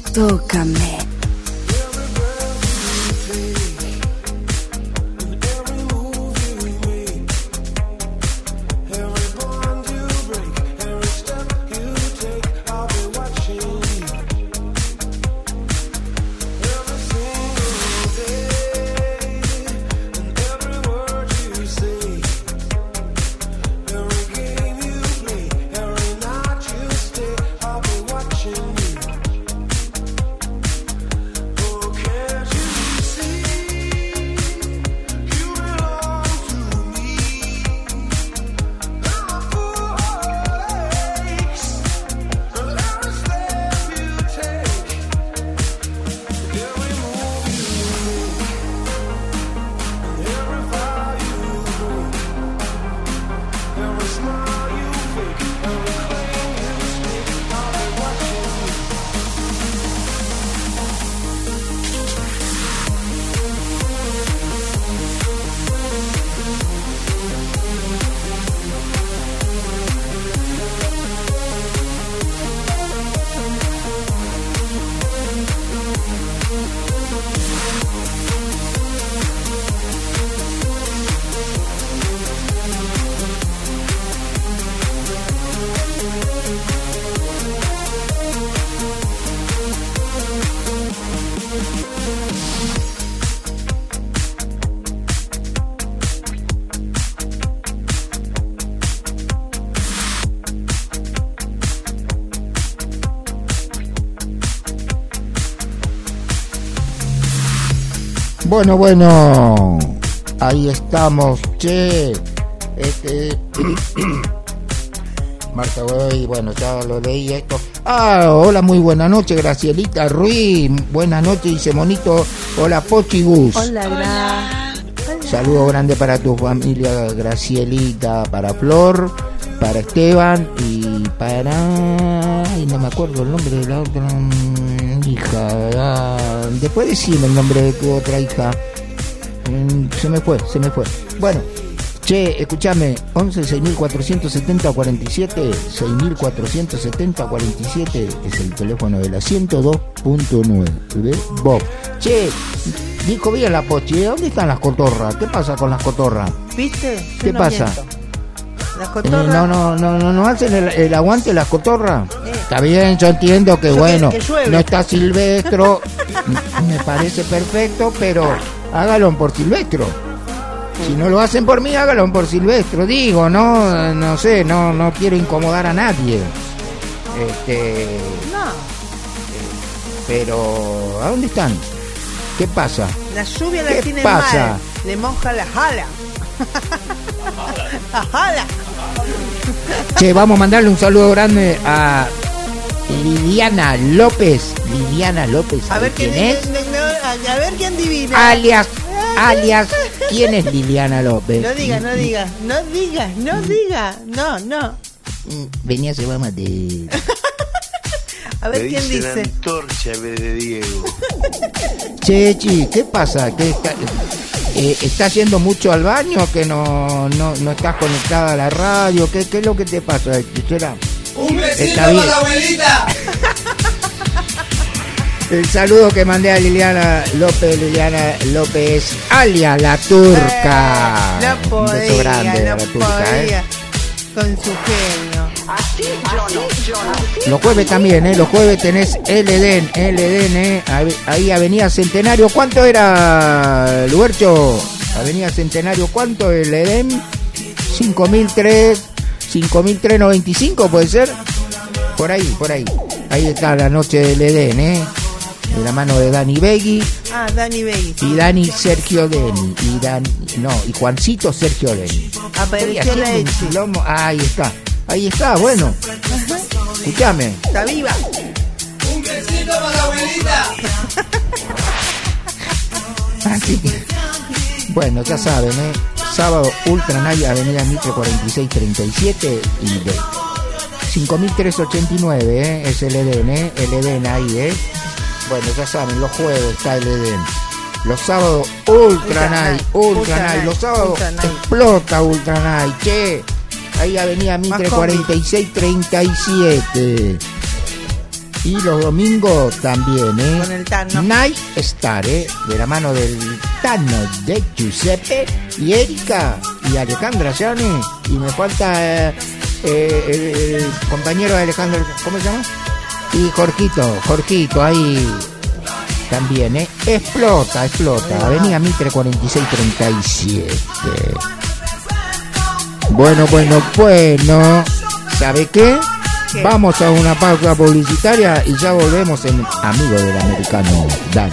Tócame. Bueno, bueno, ahí estamos, che. Este, Marta, hoy, bueno, ya lo leí esto. Ah, hola, muy buena noche, Gracielita Ruiz. Buenas noches, dice Monito. Hola, Pochigus. Hola, Gra. Saludo grande para tu familia, Gracielita, para Flor, para Esteban y para... Ay, no me acuerdo el nombre de la otra hija. Ah, después decime el nombre de tu otra hija. Se me fue, se me fue. Bueno, che, escúchame, once seis mil cuatrocientos setenta cuarenta y siete, seis mil cuatrocientos setenta cuarenta y siete es el teléfono de la ciento dos punto nueve. Bob. Che, dijo bien la Pochi, ¿dónde están las cotorras? ¿Qué pasa con las cotorras? ¿Viste? ¿Qué no pasa? Miento. Las cotorras. Eh, no, no, no, no, no hacen el, el aguante las cotorras. Eh. Está bien, yo entiendo que yo bueno, que, que no está Silvestro, me parece perfecto, pero hágalo por Silvestro. Si no lo hacen por mí, hágalo por Silvestro. Digo, no, no sé, no, no quiero incomodar a nadie. Este, no. Pero, ¿a dónde están? ¿Qué pasa? La lluvia la ¿Qué tiene pasa? mal. Le moja la jala. La jala. Che, vamos a mandarle un saludo grande a Liliana López. Liliana López. A ver quién es. A ver quién adivina. Alias, alias, ¿quién es Liliana López? No diga, no diga, no diga, no diga, no, no. Venía se va a matar. A ver quién dice. La antorcha en vez de Diego. Che, chi, ¿qué pasa? ¿Qué está, eh, ¿Estás yendo mucho al baño? ¿Que no, no, no estás conectada a la radio? ¿Qué, qué es lo que te pasa? ¿Será? ¡Un besito para la abuelita! El saludo que mandé a Liliana López, Liliana López, alias la turca. Eh, no podía, un beso grande no a la turca, podía, ¿eh? Con su genio. Así yo no, yo no. Los jueves también, ¿eh? Los jueves tenés L D N, L D N, ¿eh? Ahí Avenida Centenario. ¿Cuánto era, Luercho? Avenida Centenario, ¿cuánto el L D N? cinco mil tres, cinco mil trescientos noventa y cinco, ¿puede ser? Por ahí, por ahí. Ahí está la noche del Edén, ¿eh? De la mano de Dani Begui. Ah, Dani Begui. Y Dani Sergio Deni. Y Dani, no, y Juancito Sergio Deni. Apareció la Echi. Ah, ahí está. Ahí está, bueno. Escúchame. Está viva. Un besito para la abuelita. Así que, bueno, ya saben, ¿eh? Sábado, Ultra Night, Avenida Mitre cuarenta y seis treinta y siete y de cinco mil trescientos ochenta y nueve, ¿eh? Es el Edén, ¿eh? El Edén ahí, ¿eh? Bueno, ya saben, los jueves está el Edén. Los sábados, Ultra, Ultra Night, Ultra, Ultra Night. Los sábados, Ultra explota Ultra Night, che. Ahí Avenida Mitre cuarenta y seis treinta y siete. Y los domingos también, ¿eh? Con el Tano. Night Star, ¿eh? De la mano del Tano de Giuseppe y Erika y Alejandra Gianni. Y me falta eh, eh, el, el compañero de Alejandro, ¿cómo se llama? Y Jorgito, Jorgito, ahí también, ¿eh? Explota, explota. Avenida Mitre cuarenta y seis treinta y siete. Bueno, bueno, bueno. ¿Sabe qué? ¿Qué? Vamos a una pausa publicitaria y ya volvemos en Amigo del Americano. Dale.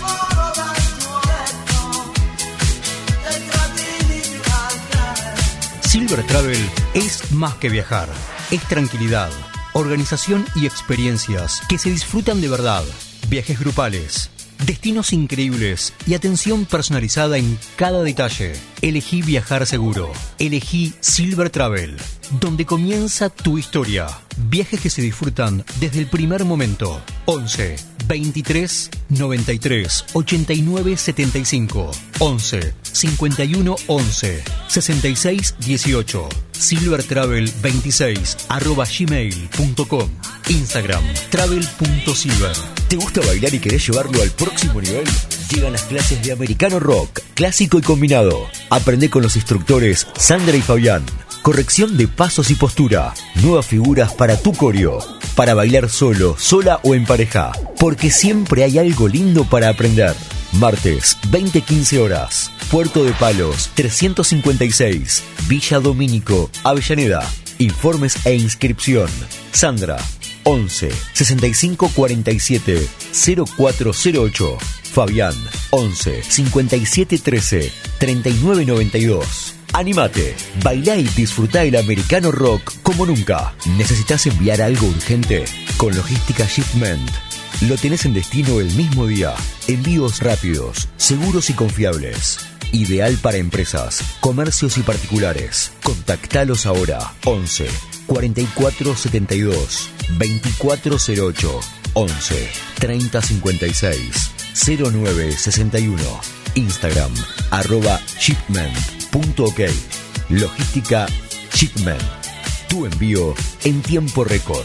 Silver Travel es más que viajar, es tranquilidad, organización y experiencias que se disfrutan de verdad. Viajes grupales, destinos increíbles y atención personalizada en cada detalle. Elegí viajar seguro. Elegí Silver Travel, donde comienza tu historia. Viajes que se disfrutan desde el primer momento. once, veintitrés, noventa y tres, ochenta y nueve, setenta y cinco. once, cincuenta y uno, once, sesenta y seis, dieciocho. silvertravel veintiséis arroba gmail punto com. Instagram travel.silver. ¿Te gusta bailar y querés llevarlo al próximo nivel? Llegan las clases de Americano Rock, clásico y combinado. Aprende con los instructores Sandra y Fabián. Corrección de pasos y postura. Nuevas figuras para tu coreo. Para bailar solo, sola o en pareja. Porque siempre hay algo lindo para aprender. Martes, veinte quince horas. Puerto de Palos, trescientos cincuenta y seis. Villa Domínico, Avellaneda. Informes e inscripción. Sandra, once, sesenta y cinco cuarenta y siete, cero cuatro cero ocho. Fabián, once, cincuenta y siete trece, treinta y nueve noventa y dos. Animate, bailá y disfrutá el Americano Rock como nunca. ¿Necesitas enviar algo urgente? Con Logística Shipment. Lo tenés en destino el mismo día. Envíos rápidos, seguros y confiables. Ideal para empresas, comercios y particulares. Contactalos ahora. once, cuarenta y cuatro setenta y dos, veinticuatro cero ocho. once, treinta cincuenta y seis, cero nueve sesenta y uno. Instagram, arroba shipment.ok. Logística Shipment. Tu envío en tiempo récord.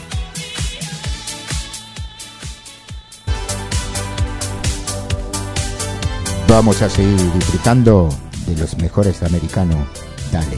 Vamos a seguir disfrutando de los mejores americanos. Dale.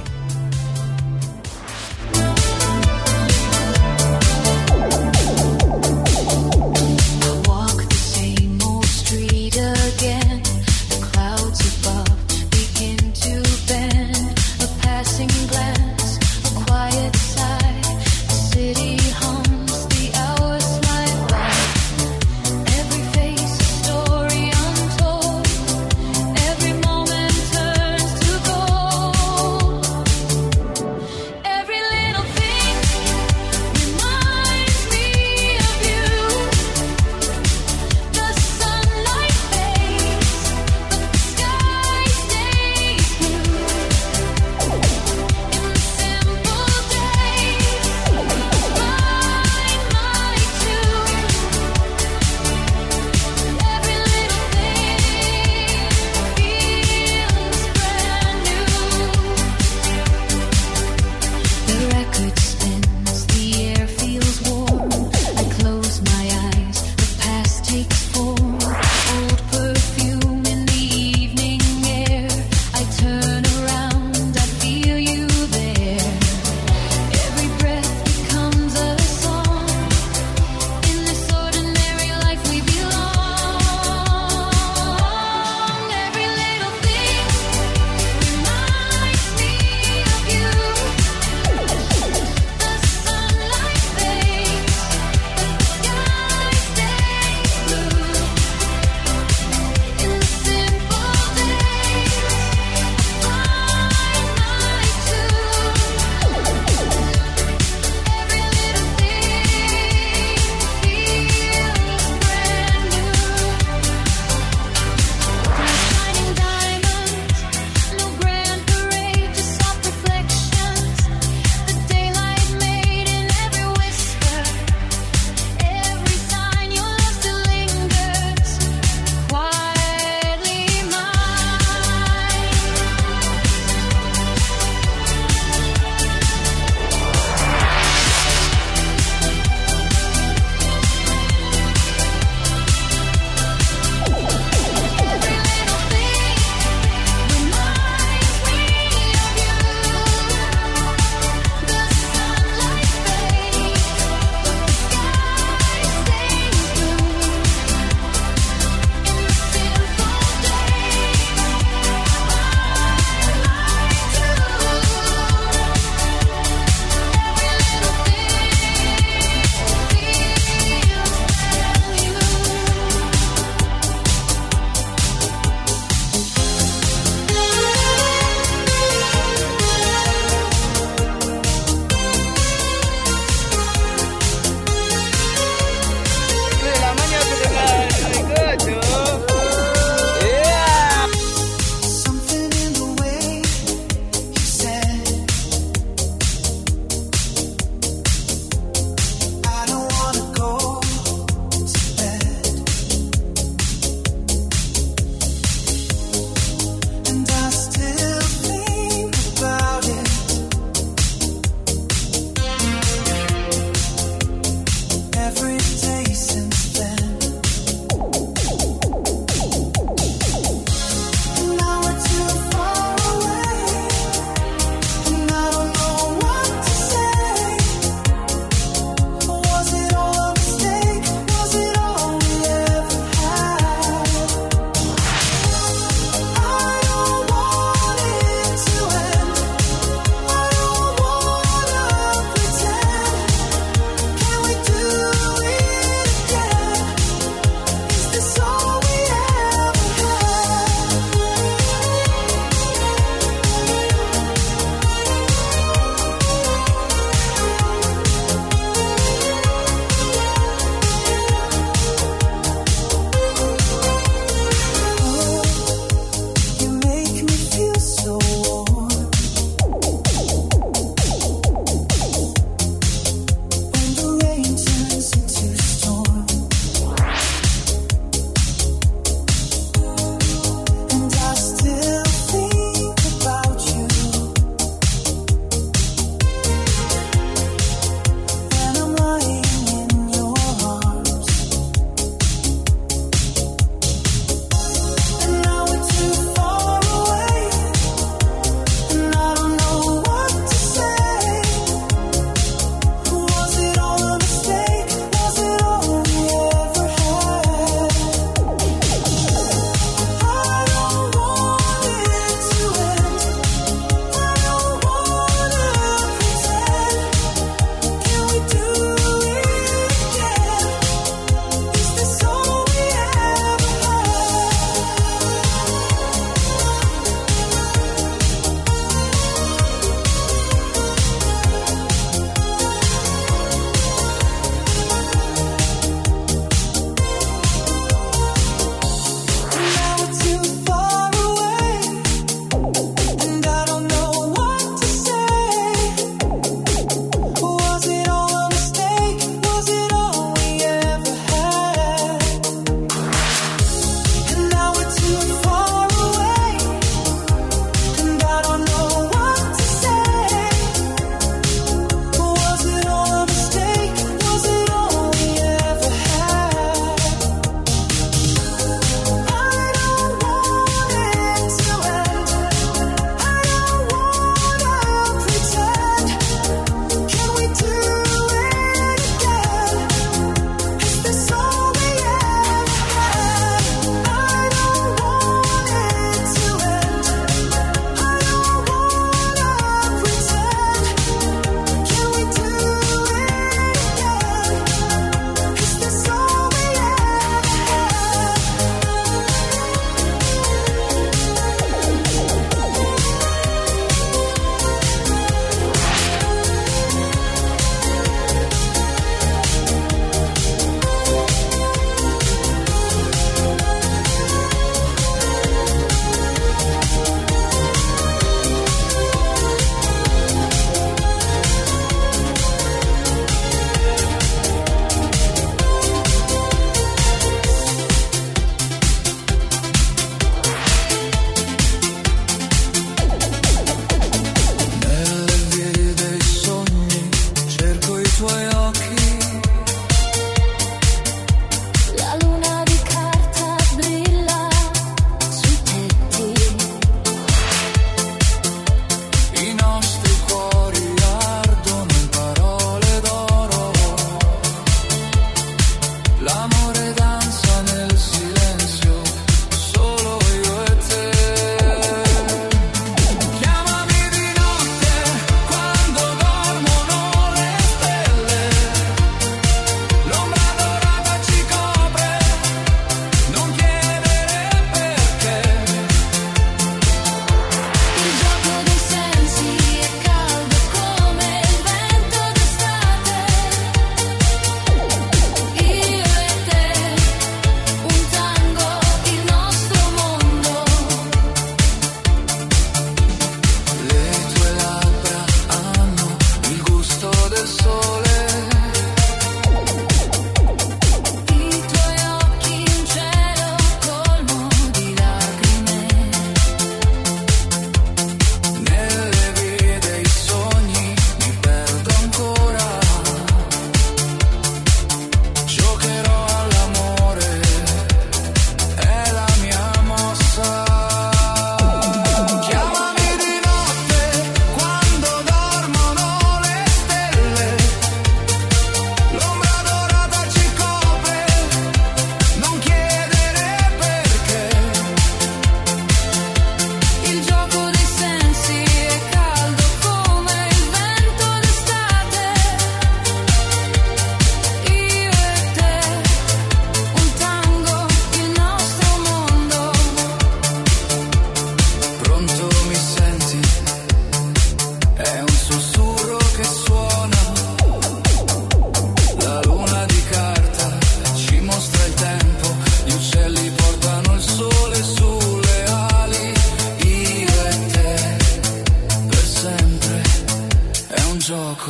gioco.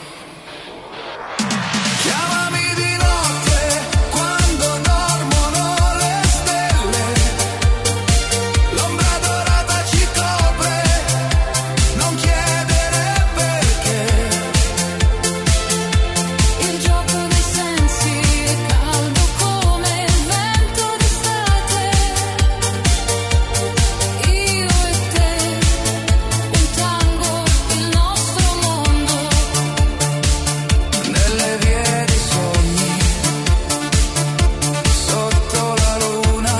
Chiamami di notte quando dormono le stelle, l'ombra dorata ci copre, non chiedere perché. Il gioco dei sensi è caldo come il vento d'estate. Io e te, un tango, il nostro mondo. Nelle vie dei sogni, sotto la luna,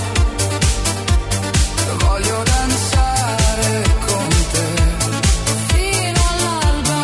voglio danzare con te Fino all'alba.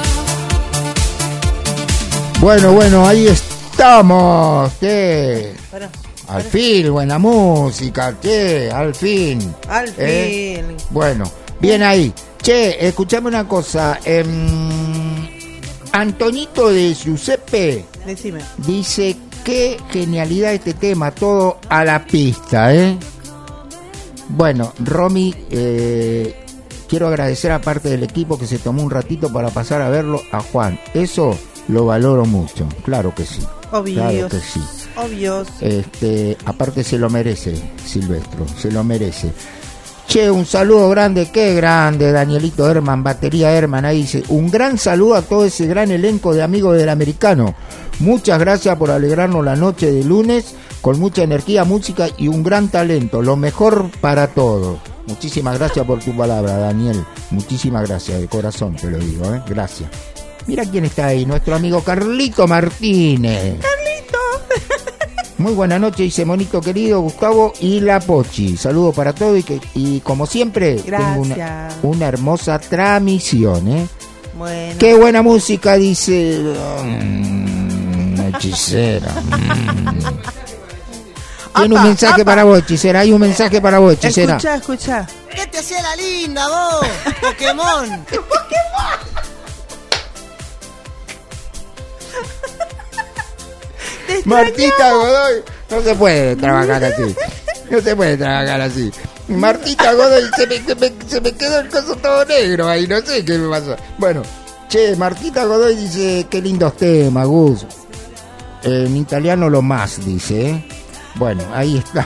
Bueno, bueno, ahí estamos. Che. Pará, Al fin, buena música, che, al fin. Al ¿Eh? fin. Bueno, bien ahí. Che, escuchame una cosa. em, Antonito de Giuseppe Decime. dice, qué genialidad este tema, todo a la pista, ¿eh? Bueno, Romy, eh, quiero agradecer a parte del equipo que se tomó un ratito para pasar a verlo a Juan. Eso lo valoro mucho, claro que sí. Obvios. Claro que sí. Obvios. Este, aparte se lo merece, Silvestro, se lo merece. Che, un saludo grande, qué grande, Danielito Herman, batería Herman, ahí dice, un gran saludo a todo ese gran elenco de amigos del americano. Muchas gracias por alegrarnos la noche de lunes, con mucha energía, música y un gran talento, lo mejor para todos. Muchísimas gracias por tu palabra, Daniel, muchísimas gracias, de corazón te lo digo, ¿eh? Gracias. Mira quién está ahí, nuestro amigo Carlito Martínez. Muy buena noche, dice Monito querido, Gustavo y la Pochi. Saludos para todos y, que, y como siempre, tengo una, Gracias. una hermosa transmisión, ¿eh? Bueno. Qué buena música, dice. Mm, hechicera. Mm. Tiene un Apa, mensaje apa. para vos, hechicera. Hay un mensaje para vos, hechicera. Escucha, escucha. ¿Qué te hacía la linda, vos? Pokémon. Martita Godoy, no se puede trabajar así. No se puede trabajar así. Martita Godoy, se me, se me, se me quedó el coso todo negro ahí, no sé qué me pasó. Bueno, che, Martita Godoy dice, qué lindos temas, Gus. En italiano lo más, dice, ¿eh? Bueno, ahí está.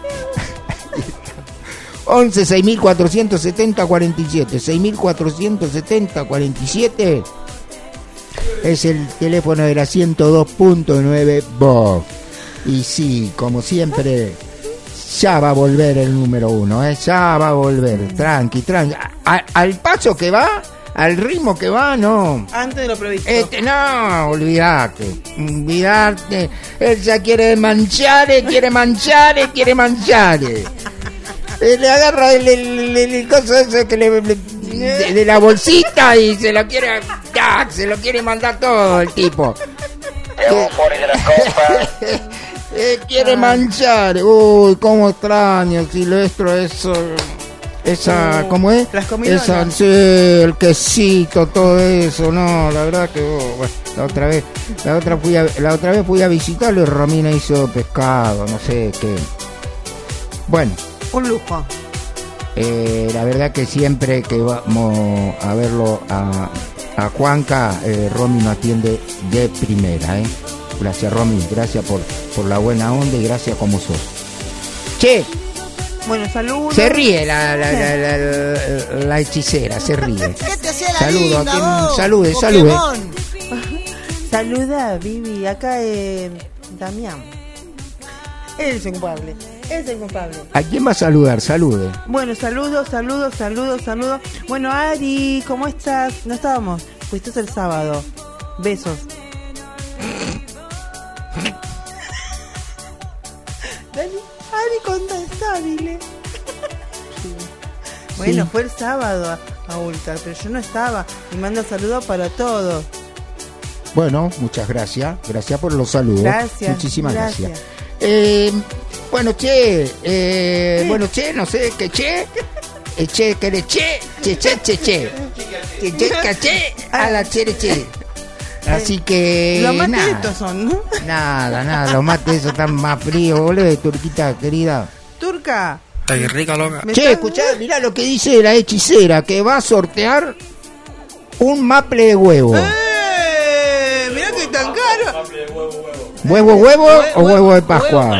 once seis mil cuatrocientos setenta cuarenta y siete, seis mil cuatrocientos setenta cuarenta y siete es el teléfono de la ciento dos punto nueve Vox. Y sí, como siempre, ya va a volver el número uno, ¿eh? Ya va a volver, tranqui, tranqui. A- al paso que va, al ritmo que va, no. Antes de lo previsto. Este, no, olvidate, olvidate. Él ya quiere manchar, quiere manchar, quiere manchar. Eh, le agarra el, el, el, el coso ese que le, le- de, de la bolsita y se lo quiere, ya, se lo quiere mandar todo el tipo. Eh, quiere manchar. Uy, cómo extraño, Silvestro, eso, esa, ¿cómo es? Las comidonas. Esa, sí, el quesito, todo eso, no, la verdad que, oh, bueno, la otra vez, la otra fui a, la otra vez fui a visitarlo y Romina hizo pescado, no sé qué. Bueno. Un lujo. Eh, la verdad que siempre que vamos a verlo a, a Juanca, eh, Romy nos atiende de primera, ¿eh? Gracias, Romy, gracias por, por la buena onda y gracias como sos. Che, Bueno, saludos. se ríe la, la, la, la, la- la hechicera, se ríe. ¿Qué te hacía la Saludo, linda, ¿a quién? vos? Salude, salude. Pokémon. Saluda, Vivi. Acá eh, Damián. Él es el culpable. Él es el culpable. ¿A quién va a saludar? Salude. Bueno, saludos, saludos, saludos, saludos. Bueno, Ari, ¿cómo estás? No estábamos. Fuiste el sábado. Besos. Dani, Ari, contestá, dile. Bueno, Sí. fue el sábado a, a Ultra, pero yo no estaba. Y manda saludos para todos. Bueno, muchas gracias. Gracias por los saludos. Gracias. Muchísimas gracias. gracias. Eh, bueno, che, eh, bueno, che, no sé, que che, eh, che, que le che, che, che, che, che, que che, que che, a la che, che. Así que, Los nada, matetos son, ¿no? nada, nada, los mates esos están más fríos, boludo, Turquita querida. Turca. Está rica, loca. ¿me Che, estás- escuchá, mirá lo que dice la hechicera, que va a sortear un maple de huevo. ¡Eh! Mirá que tan caro. ¿Huevo, huevo o huevo de Pascua?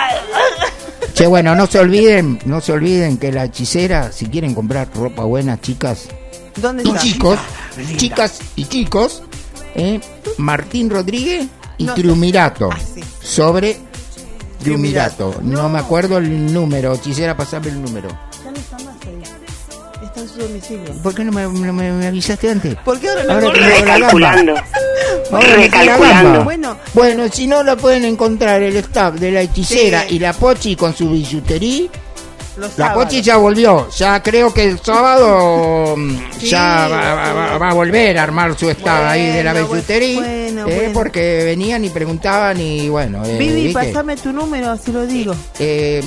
Che, bueno, no se olviden, no se olviden que la hechicera, si quieren comprar ropa buena, chicas, ¿Dónde y está? chicos, chicas y chicos, eh, Martín Rodríguez y No sé. Triunvirato, Ah, sí. sobre Triunvirato. No. No. me acuerdo el número, hechicera, pasame el número. Ya no está más ahí. Está en su domicilio. ¿Por qué no me, no me- me avisaste antes? ¿Por qué ahora no? Ahora Ahora tengo la Recalculando. gamba. Ahora me queda la Recalculando. gamba. Bueno. Bueno, si no la pueden encontrar el staff de la hechicera Sí. y la Pochi con su billutería. Los La sábados. Pochi ya volvió, ya creo que el sábado mm, Sí, ya va, va- va- va a volver a armar su staff Bueno, ahí de la bueno, billutería, bueno, eh, bueno. porque venían y preguntaban y bueno, eh, Vivi, ¿viste? pasame tu número, así lo digo. Eh,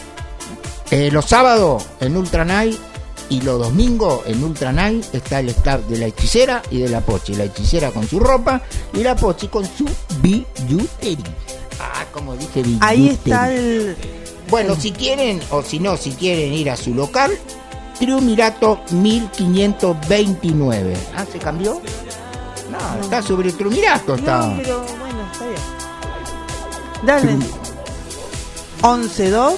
eh, los sábados en Ultra Night y los domingos en Ultra Night está el staff de la hechicera y de la Pochi. La hechicera con su ropa y la Pochi con su billutería. Ah, como dije, billutería. Ahí está el... Bueno, si quieren, o si no, si quieren ir a su local, Triunvirato mil quinientos veintinueve. ¿Ah, se cambió? No, está sobre Triunvirato, está. No, pero bueno, está bien. Dale. once dos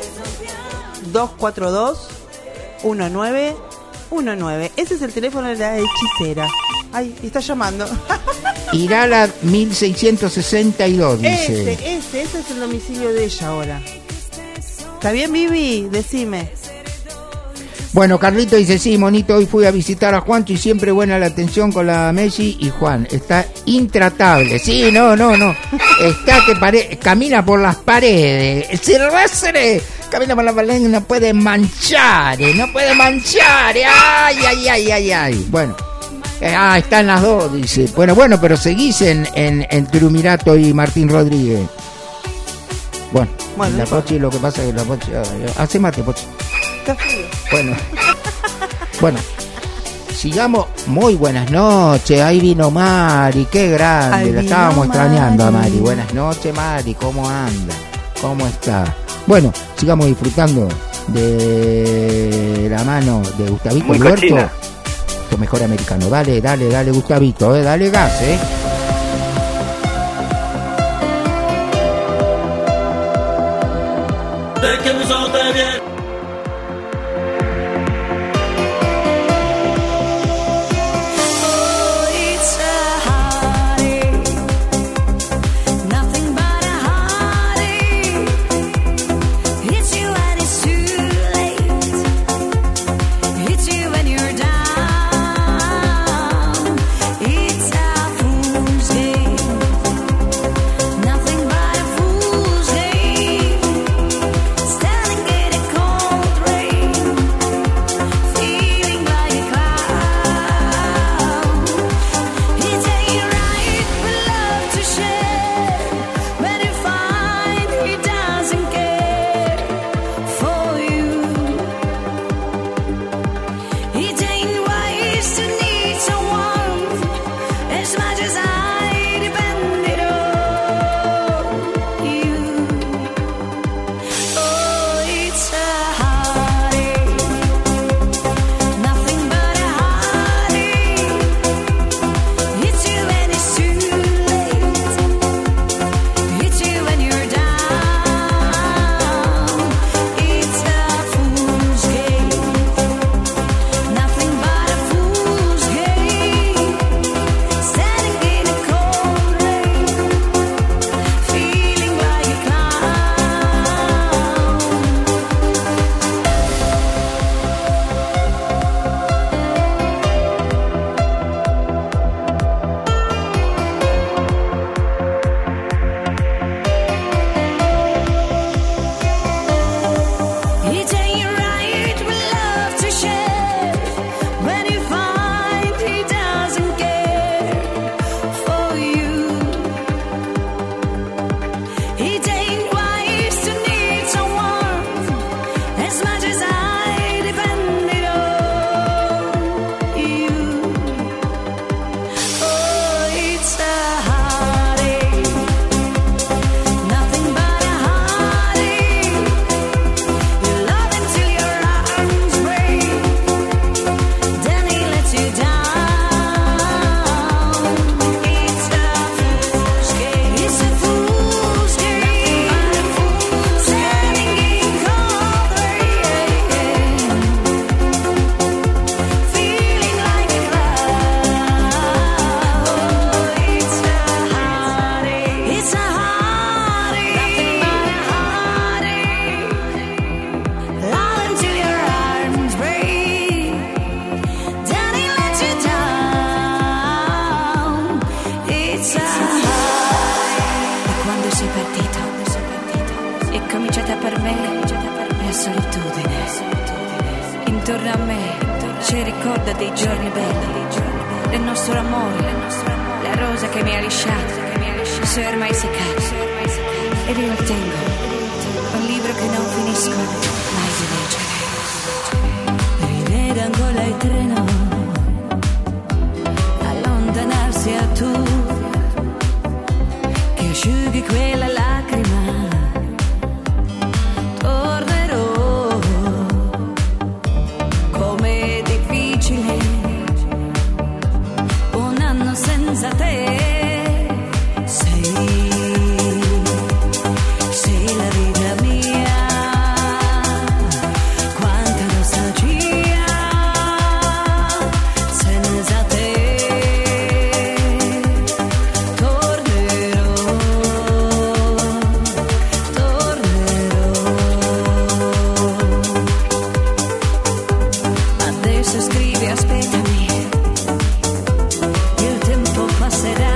dos cuatro dos uno nueve uno nueve. Ese es el teléfono de la hechicera. Ay, está llamando. Irala mil seiscientos sesenta y dos, dice. Ese, ese, ese es el domicilio de ella ahora. ¿Está bien, Vivi? Decime. Bueno, Carlito dice, sí, monito, hoy fui a visitar a Juancho y siempre buena la atención con la Messi y Juan. Está intratable. Sí, no, no, no. Está que pare... camina por las paredes. El silvestre camina por las paredes y no puede manchar, eh, no puede manchar. eh. Ay, ay, ay, ay, ay. Bueno. Eh, ah, están las dos, dice. Bueno, bueno, pero seguís en, en, en Triunvirato y Martín Rodríguez. Bueno, Bueno, la no Pochi, lo que pasa es que la Pochi... ah, hace mate, Pochi. Está frío. Bueno, bueno, sigamos. Muy buenas noches. Ahí vino Mari, qué grande. Ahí La vino estábamos extrañando a Mari. Mari. Buenas noches, Mari. ¿Cómo anda? ¿Cómo está? Bueno, sigamos disfrutando de la mano de Gustavito Muy Alberto, cochina. tu mejor americano. Dale, dale, dale, Gustavito, eh, dale gas, eh. De que me sote bien. It's a fool. cominciata per me la solitudine. Intorno a me c'è il ricordo dei giorni belli, del nostro amore, la rosa che mi ha lisciato, se è ormai seccata. Ed io tengo un libro che non finisco mai di leggere. Rivedo ancora il treno allontanarsi a tu, che asciughi quella lacrima. Tornerò, com'è difficile un anno senza te. Sei Sei la vita mia, quanta nostalgia senza te. Tornerò, tornerò. Adesso scrivi, aspettami, il tempo passerà.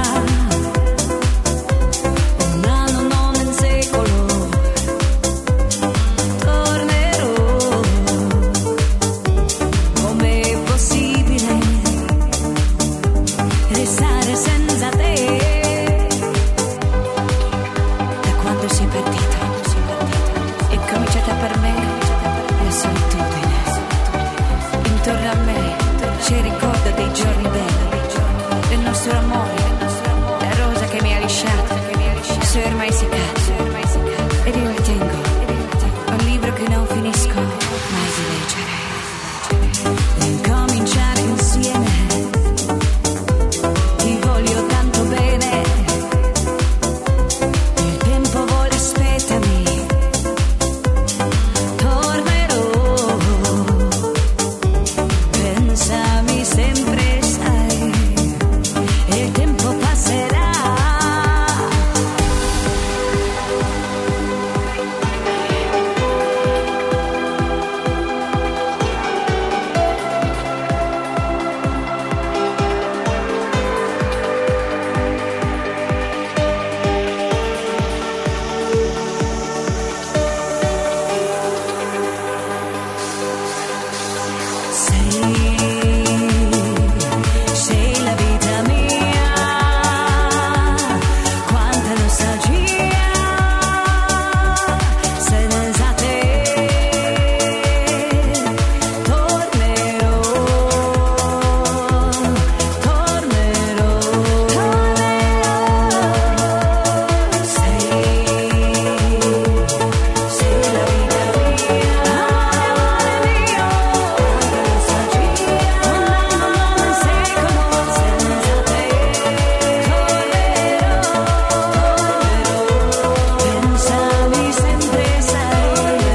C'è ricordo dei giorni belli, del nostro amore, la rosa che mi ha lisciato, se è ormai seccata. Ed io li tengo, un libro che non finisco mai di leggere. Incominciare insieme, ti voglio tanto bene, il tempo vuole, aspettami. Pensami sempre, sai, il tempo passerà. Sei la vita mia, quanta nostalgia senza te. Tornerò, tornerò, tornerò. Sei, sei la vita mia, amore mio, quanta nostalgia. Pensami sempre, sai,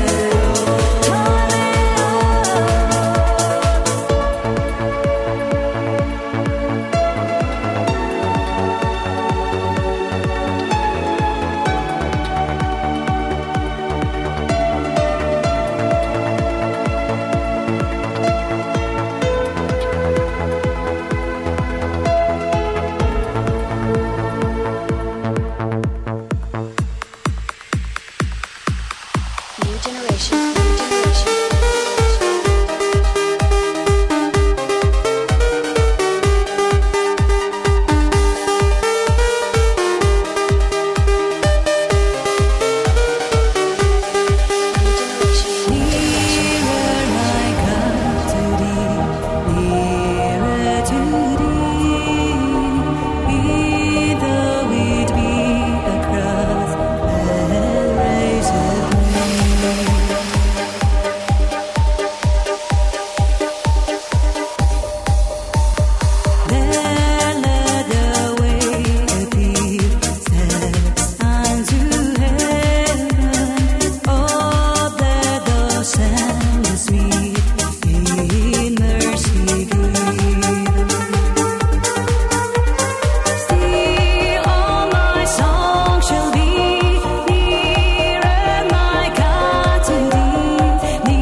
New generation, new generation. Nearer my God to thee, nearer to thee, though it be across the razor blade. There let the way appear, steps unto heaven. Oh, that thou sendest me in mercy give. Still all my song shall be nearer my God to thee,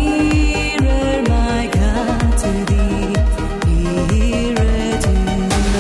nearer my God to thee, nearer to thee.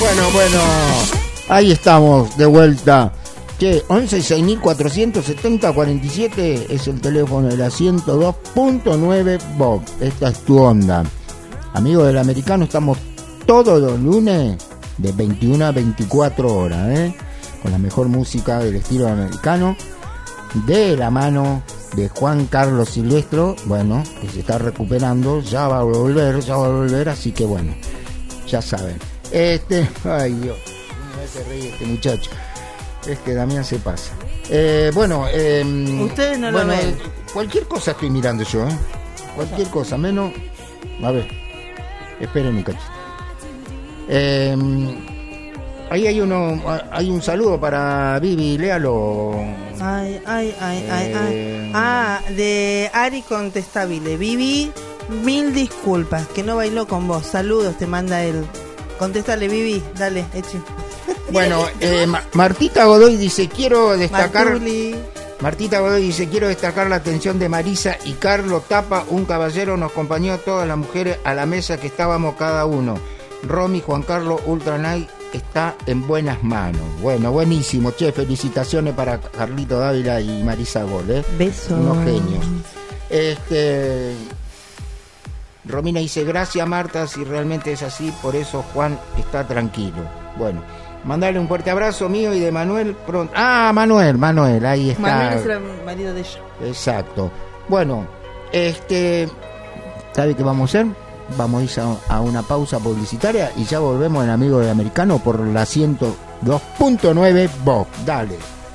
Bueno, bueno, ahí estamos de vuelta. Che, once seis mil cuatrocientos setenta cuarenta y siete es el teléfono de la ciento dos punto nueve Bob. Esta es tu onda. Amigos del Americano, estamos todos los lunes de veintiuna a veinticuatro horas, ¿eh? Con la mejor música del estilo americano, de la mano de Juan Carlos Silvestro, bueno, que se está recuperando, ya va a volver, ya va a volver, así que bueno, ya saben. Este, ay Dios, me hace reír este muchacho. Es que Damián se pasa. Eh, bueno, eh, ustedes no bueno, lo ven. Cualquier cosa estoy mirando yo, ¿eh? Cualquier cosa, menos. A ver, esperen un cachito. Eh, ahí hay uno, hay un saludo para Vivi, léalo. Ay, ay, ay, ay, Eh, ay. Ah, de Ari Contestabile. Vivi, mil disculpas, que no bailó con vos. Saludos, te manda él. Contéstale, Vivi, dale, eche. Bueno, eh, Ma- Martita Godoy dice, quiero destacar... Martuli. Martita Godoy dice, quiero destacar la atención de Marisa y Carlos Tapa, un caballero, nos acompañó a todas las mujeres a la mesa que estábamos cada uno. Romy, Juan Carlos, Ultra Night está en buenas manos. Bueno, buenísimo, che, felicitaciones para Carlito Dávila y Marisa Gol, ¿eh? Besos. Unos genios. Este... Romina dice, gracias Marta, si realmente es así, por eso Juan está tranquilo. Bueno, mandarle un fuerte abrazo mío y de Manuel pronto. Ah, Manuel, Manuel, ahí está. Manuel es el marido de ella. Exacto. Bueno, este, ¿sabe qué vamos a hacer? Vamos a ir a, a una pausa publicitaria y ya volvemos en Amigo del Americano por la ciento dos punto nueve Vox. Dale.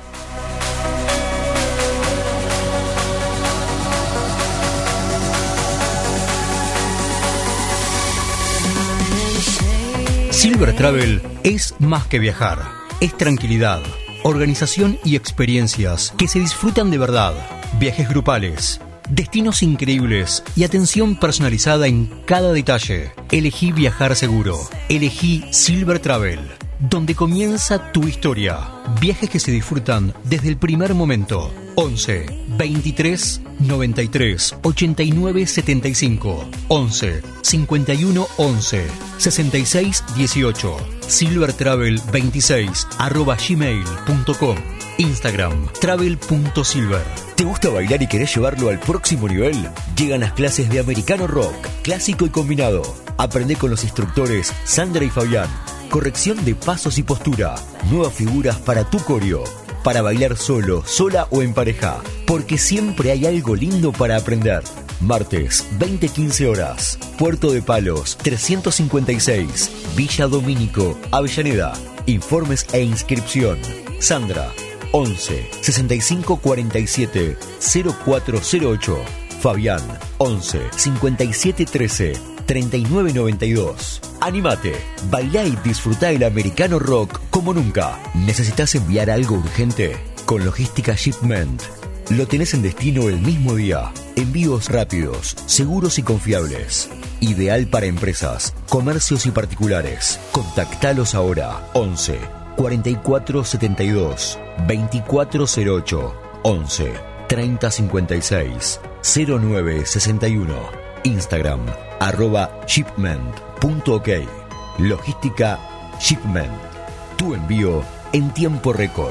Silver Travel es más que viajar, es tranquilidad, organización y experiencias que se disfrutan de verdad, viajes grupales, destinos increíbles y atención personalizada en cada detalle. Elegí viajar seguro, elegí Silver Travel, donde comienza tu historia. Viajes que se disfrutan desde el primer momento. once, veintitrés, noventa y tres, ochenta y nueve, setenta y cinco. once, cincuenta y uno, once, sesenta y seis, dieciocho. silvertravel veintiséis arroba gmail punto com. Instagram, travel.silver. ¿Te gusta bailar y querés llevarlo al próximo nivel? Llegan las clases de Americano Rock, clásico y combinado. Aprende con los instructores Sandra y Fabián. Corrección de pasos y postura. Nuevas figuras para tu coreo. Para bailar solo, sola o en pareja. Porque siempre hay algo lindo para aprender. Martes, veinte a quince horas. Puerto de Palos, trescientos cincuenta y seis. Villa Domínico, Avellaneda. Informes e inscripción. Sandra, once, sesenta y cinco, cuarenta y siete, cero cuatro cero ocho. Fabián, once, cincuenta y siete, trece, treinta y nueve, noventa y dos. Animate, bailá y disfrutá el Americano Rock como nunca. ¿Necesitas enviar algo urgente? Con Logística Shipment. Lo tenés en destino el mismo día. Envíos rápidos, seguros y confiables. Ideal para empresas, comercios y particulares. Contactalos ahora. once, cuarenta y cuatro, setenta y dos, veinticuatro cero ocho. once, treinta, cincuenta y seis, cero nueve, sesenta y uno. Instagram, arroba shipment.ok. Logística Shipment. Tu envío en tiempo récord.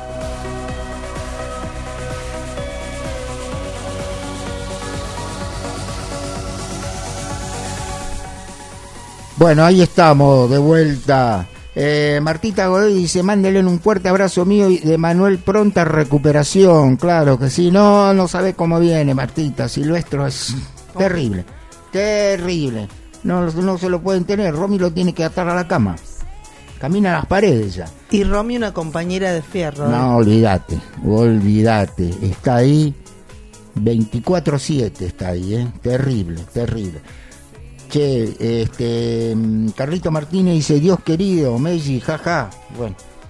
Bueno, ahí estamos, de vuelta. Eh, Martita Godoy dice, mándele un fuerte abrazo mío y de Manuel, pronta recuperación. Claro que sí, no, no sabe cómo viene Martita, Silvestro es terrible, terrible. No, no se lo pueden tener, Romy lo tiene que atar a la cama. Camina a las paredes ya. Y Romy una compañera de fierro. No, ¿eh? olvídate, olvídate. Está ahí, veinticuatro siete está ahí, ¿eh? Terrible, terrible. Che, este, Carlito Martínez dice, Dios querido, Messi, jaja. Bueno.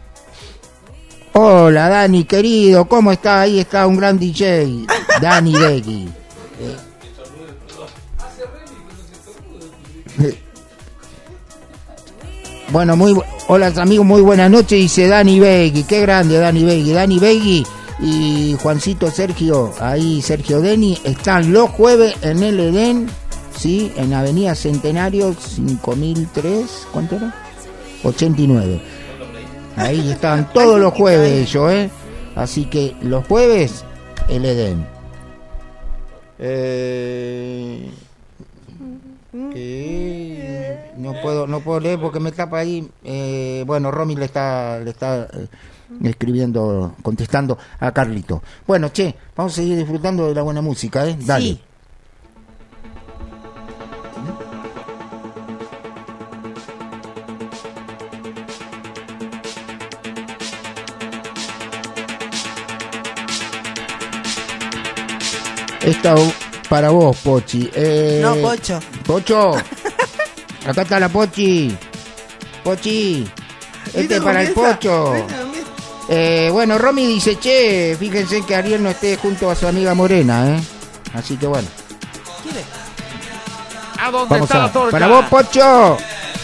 Hola, Dani, querido, ¿cómo está? Ahí está un gran D J, Dani Begui. Eh. Bueno, muy bu- hola amigos, muy buenas noches, dice Dani Begui, qué grande Dani Begui, Dani Begui y Juancito Sergio, ahí Sergio Deni, están los jueves en el Edén, sí, en Avenida Centenario cinco mil tres, ¿cuánto era? ochenta y nueve. Ahí están todos los jueves ellos, ¿eh? Así que los jueves, el Edén. Eh, que no puedo no puedo leer porque me tapa ahí. Eh, bueno, Romy le está le está eh, escribiendo, contestando a Carlito. Bueno, che, vamos a seguir disfrutando de la buena música, ¿eh? Dale. Sí. Esta para vos, Pochi. Eh, no, Pocho. Pocho. Acá está la Pochi. Pochi. Este es para el Pocho. Eh, bueno, Romy dice, che, fíjense que Ariel no esté junto a su amiga Morena, ¿eh? Así que bueno. ¿Quién es? ¿A dónde Vamos está a, la torta? para vos, Pocho.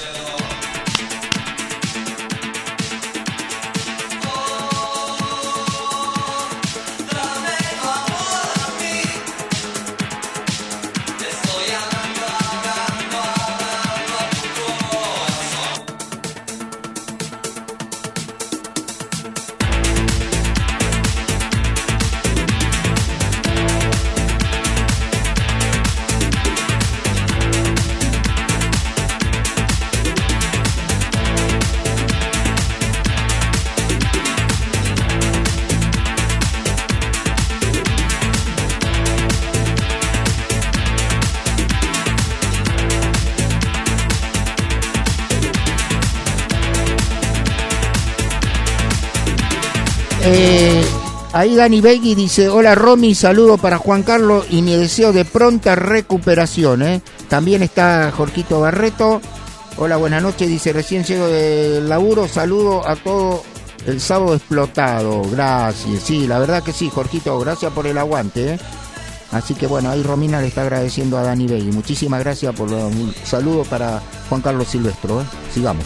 Eh, ahí Dani Begui dice, hola Romy, saludo para Juan Carlos y mi deseo de pronta recuperación, ¿eh? También está Jorquito Barreto, hola, buenas noches, dice, recién llego del laburo, saludo a todo el sábado explotado, gracias, sí, la verdad que sí, Jorquito, gracias por el aguante, ¿eh? Así que bueno, ahí Romina le está agradeciendo a Dani Begui, muchísimas gracias por un saludo para Juan Carlos Silvestro, ¿eh? Sigamos.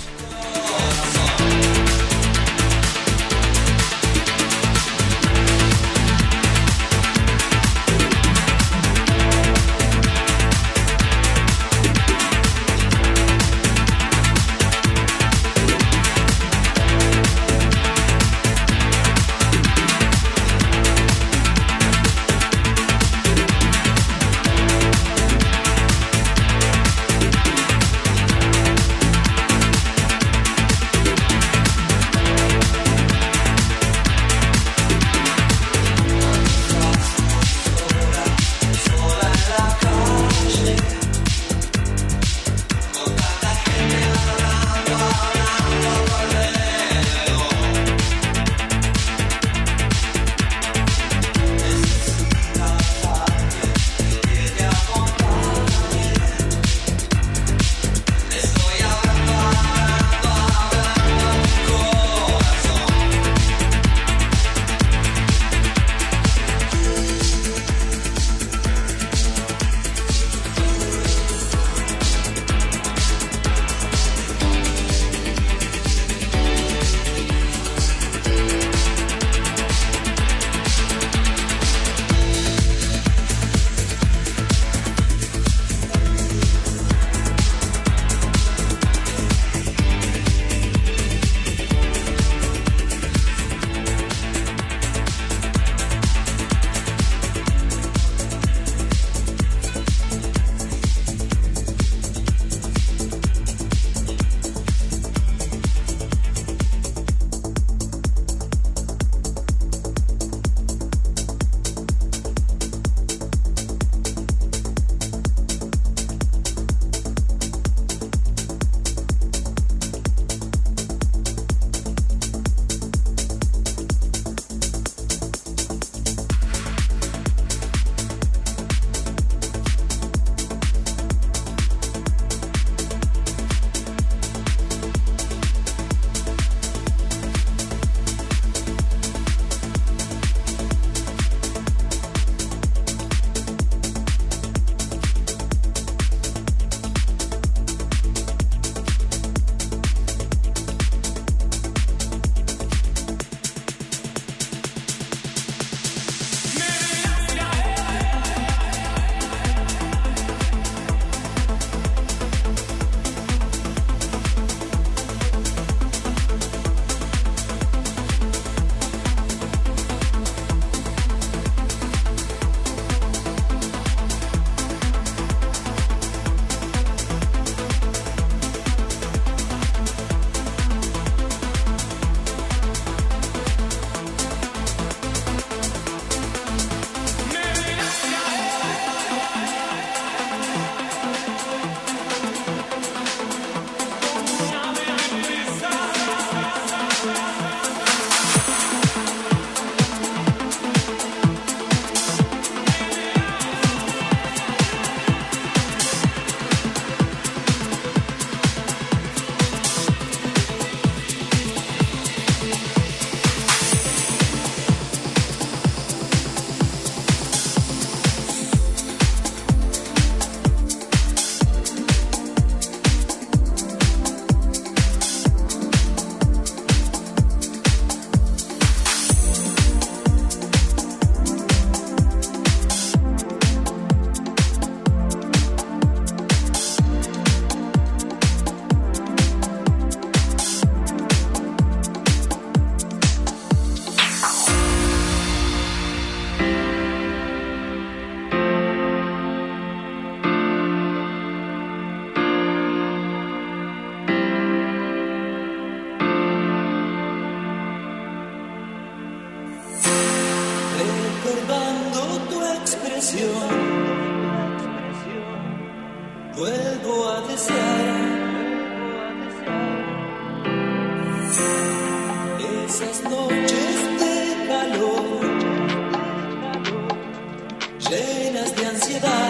recordando tu expresión, vuelvo a desear esas noches de calor, llenas de ansiedad.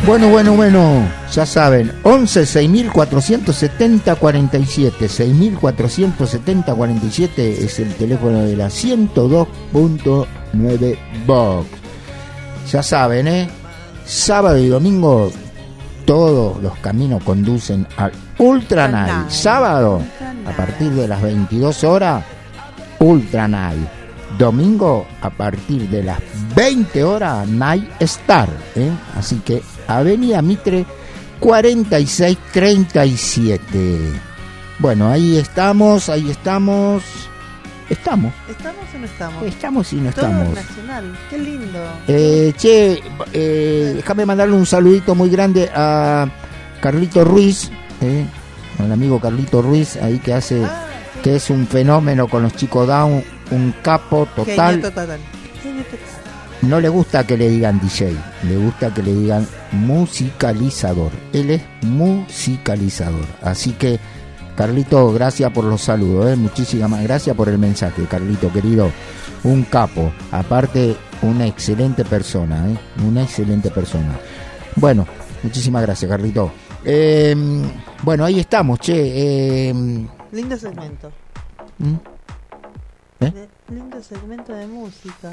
Bueno, bueno, bueno, ya saben, once seis mil cuatrocientos setenta cuarenta y siete, seis mil cuatrocientos setenta cuarenta y siete es el teléfono de la ciento dos punto nueve Box. Ya saben, ¿eh? Sábado y domingo todos los caminos conducen al Ultra Night. Sábado, a partir de las veintidós horas, Ultra Night. Domingo, a partir de las veinte horas, Night Star, ¿eh? Así que Avenida Mitre cuarenta y seis treinta y siete. Bueno, ahí estamos, ahí estamos. Estamos. ¿Estamos o no estamos? Estamos y no Todo estamos. nacional, qué lindo. Eh, che, eh, déjame mandarle un saludito muy grande a Carlito Ruiz, eh, al amigo Carlito Ruiz, ahí que hace, ah, sí. que es un fenómeno con los chicos Down, un capo total. Genio total. Genio total. No le gusta que le digan D J, le gusta que le digan musicalizador. Él es musicalizador. Así que, Carlito, gracias por los saludos, ¿eh? Muchísimas gracias por el mensaje, Carlito, querido. Un capo. Aparte, una excelente persona, ¿eh? Una excelente persona. Bueno, muchísimas gracias, Carlito. Eh, bueno, ahí estamos, che. Eh, Lindo segmento. ¿Mm? ¿Eh? Lindo segmento de música.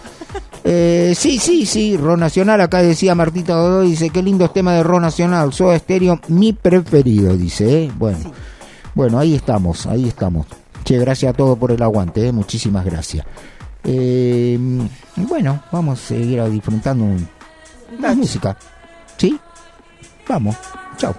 Eh, sí, sí, sí, rock nacional. Acá decía Martita Godoy, dice, qué lindo tema de rock nacional. Soda Stereo, mi preferido, dice, ¿eh? Bueno, sí. Bueno, ahí estamos, ahí estamos. Che, gracias a todos por el aguante, ¿eh? Muchísimas gracias. Eh, bueno, vamos a seguir disfrutando un, la música. ¿Sí? Vamos, chao.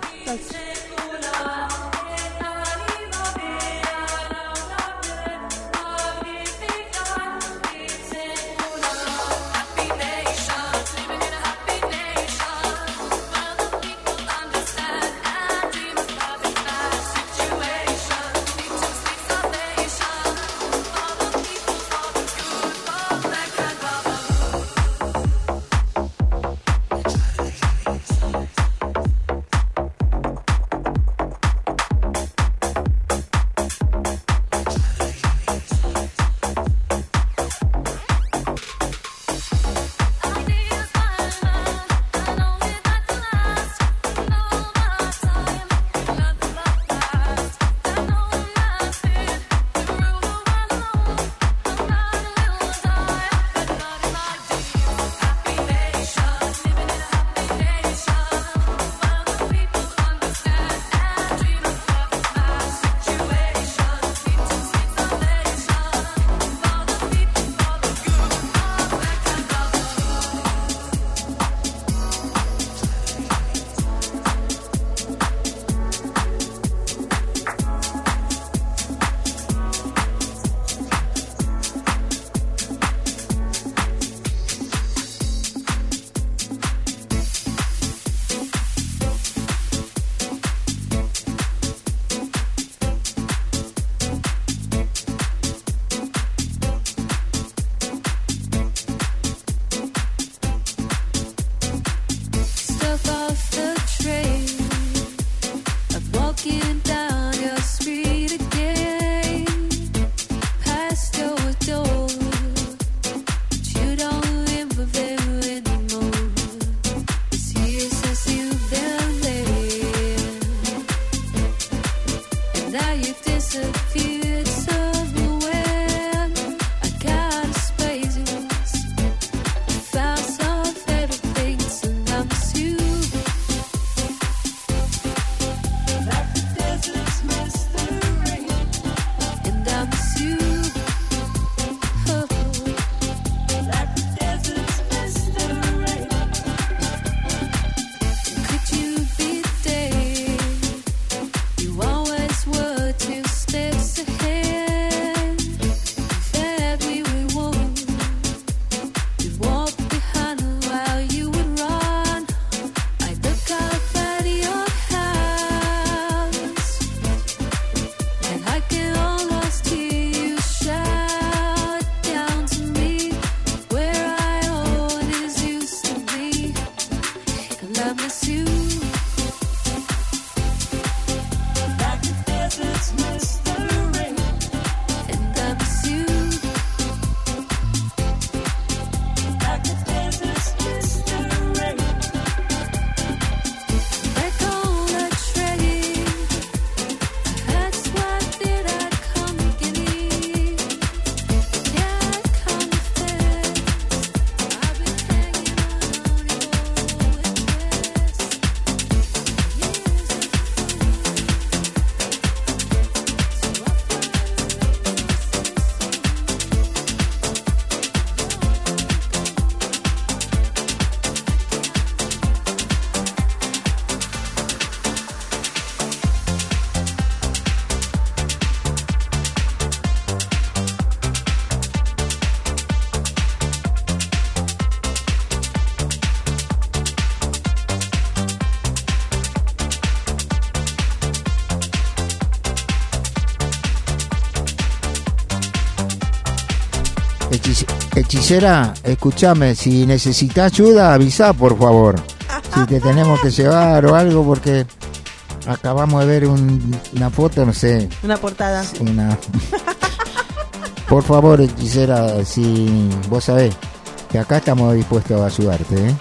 Always were two steps ahead. Hechic- hechicera, escúchame, si necesitas ayuda, avisa, por favor. Si te tenemos que llevar o algo, porque acabamos de ver un- una foto, no sé, Una portada. una... Por favor, hechicera, si vos sabés que acá estamos dispuestos a ayudarte, ¿eh?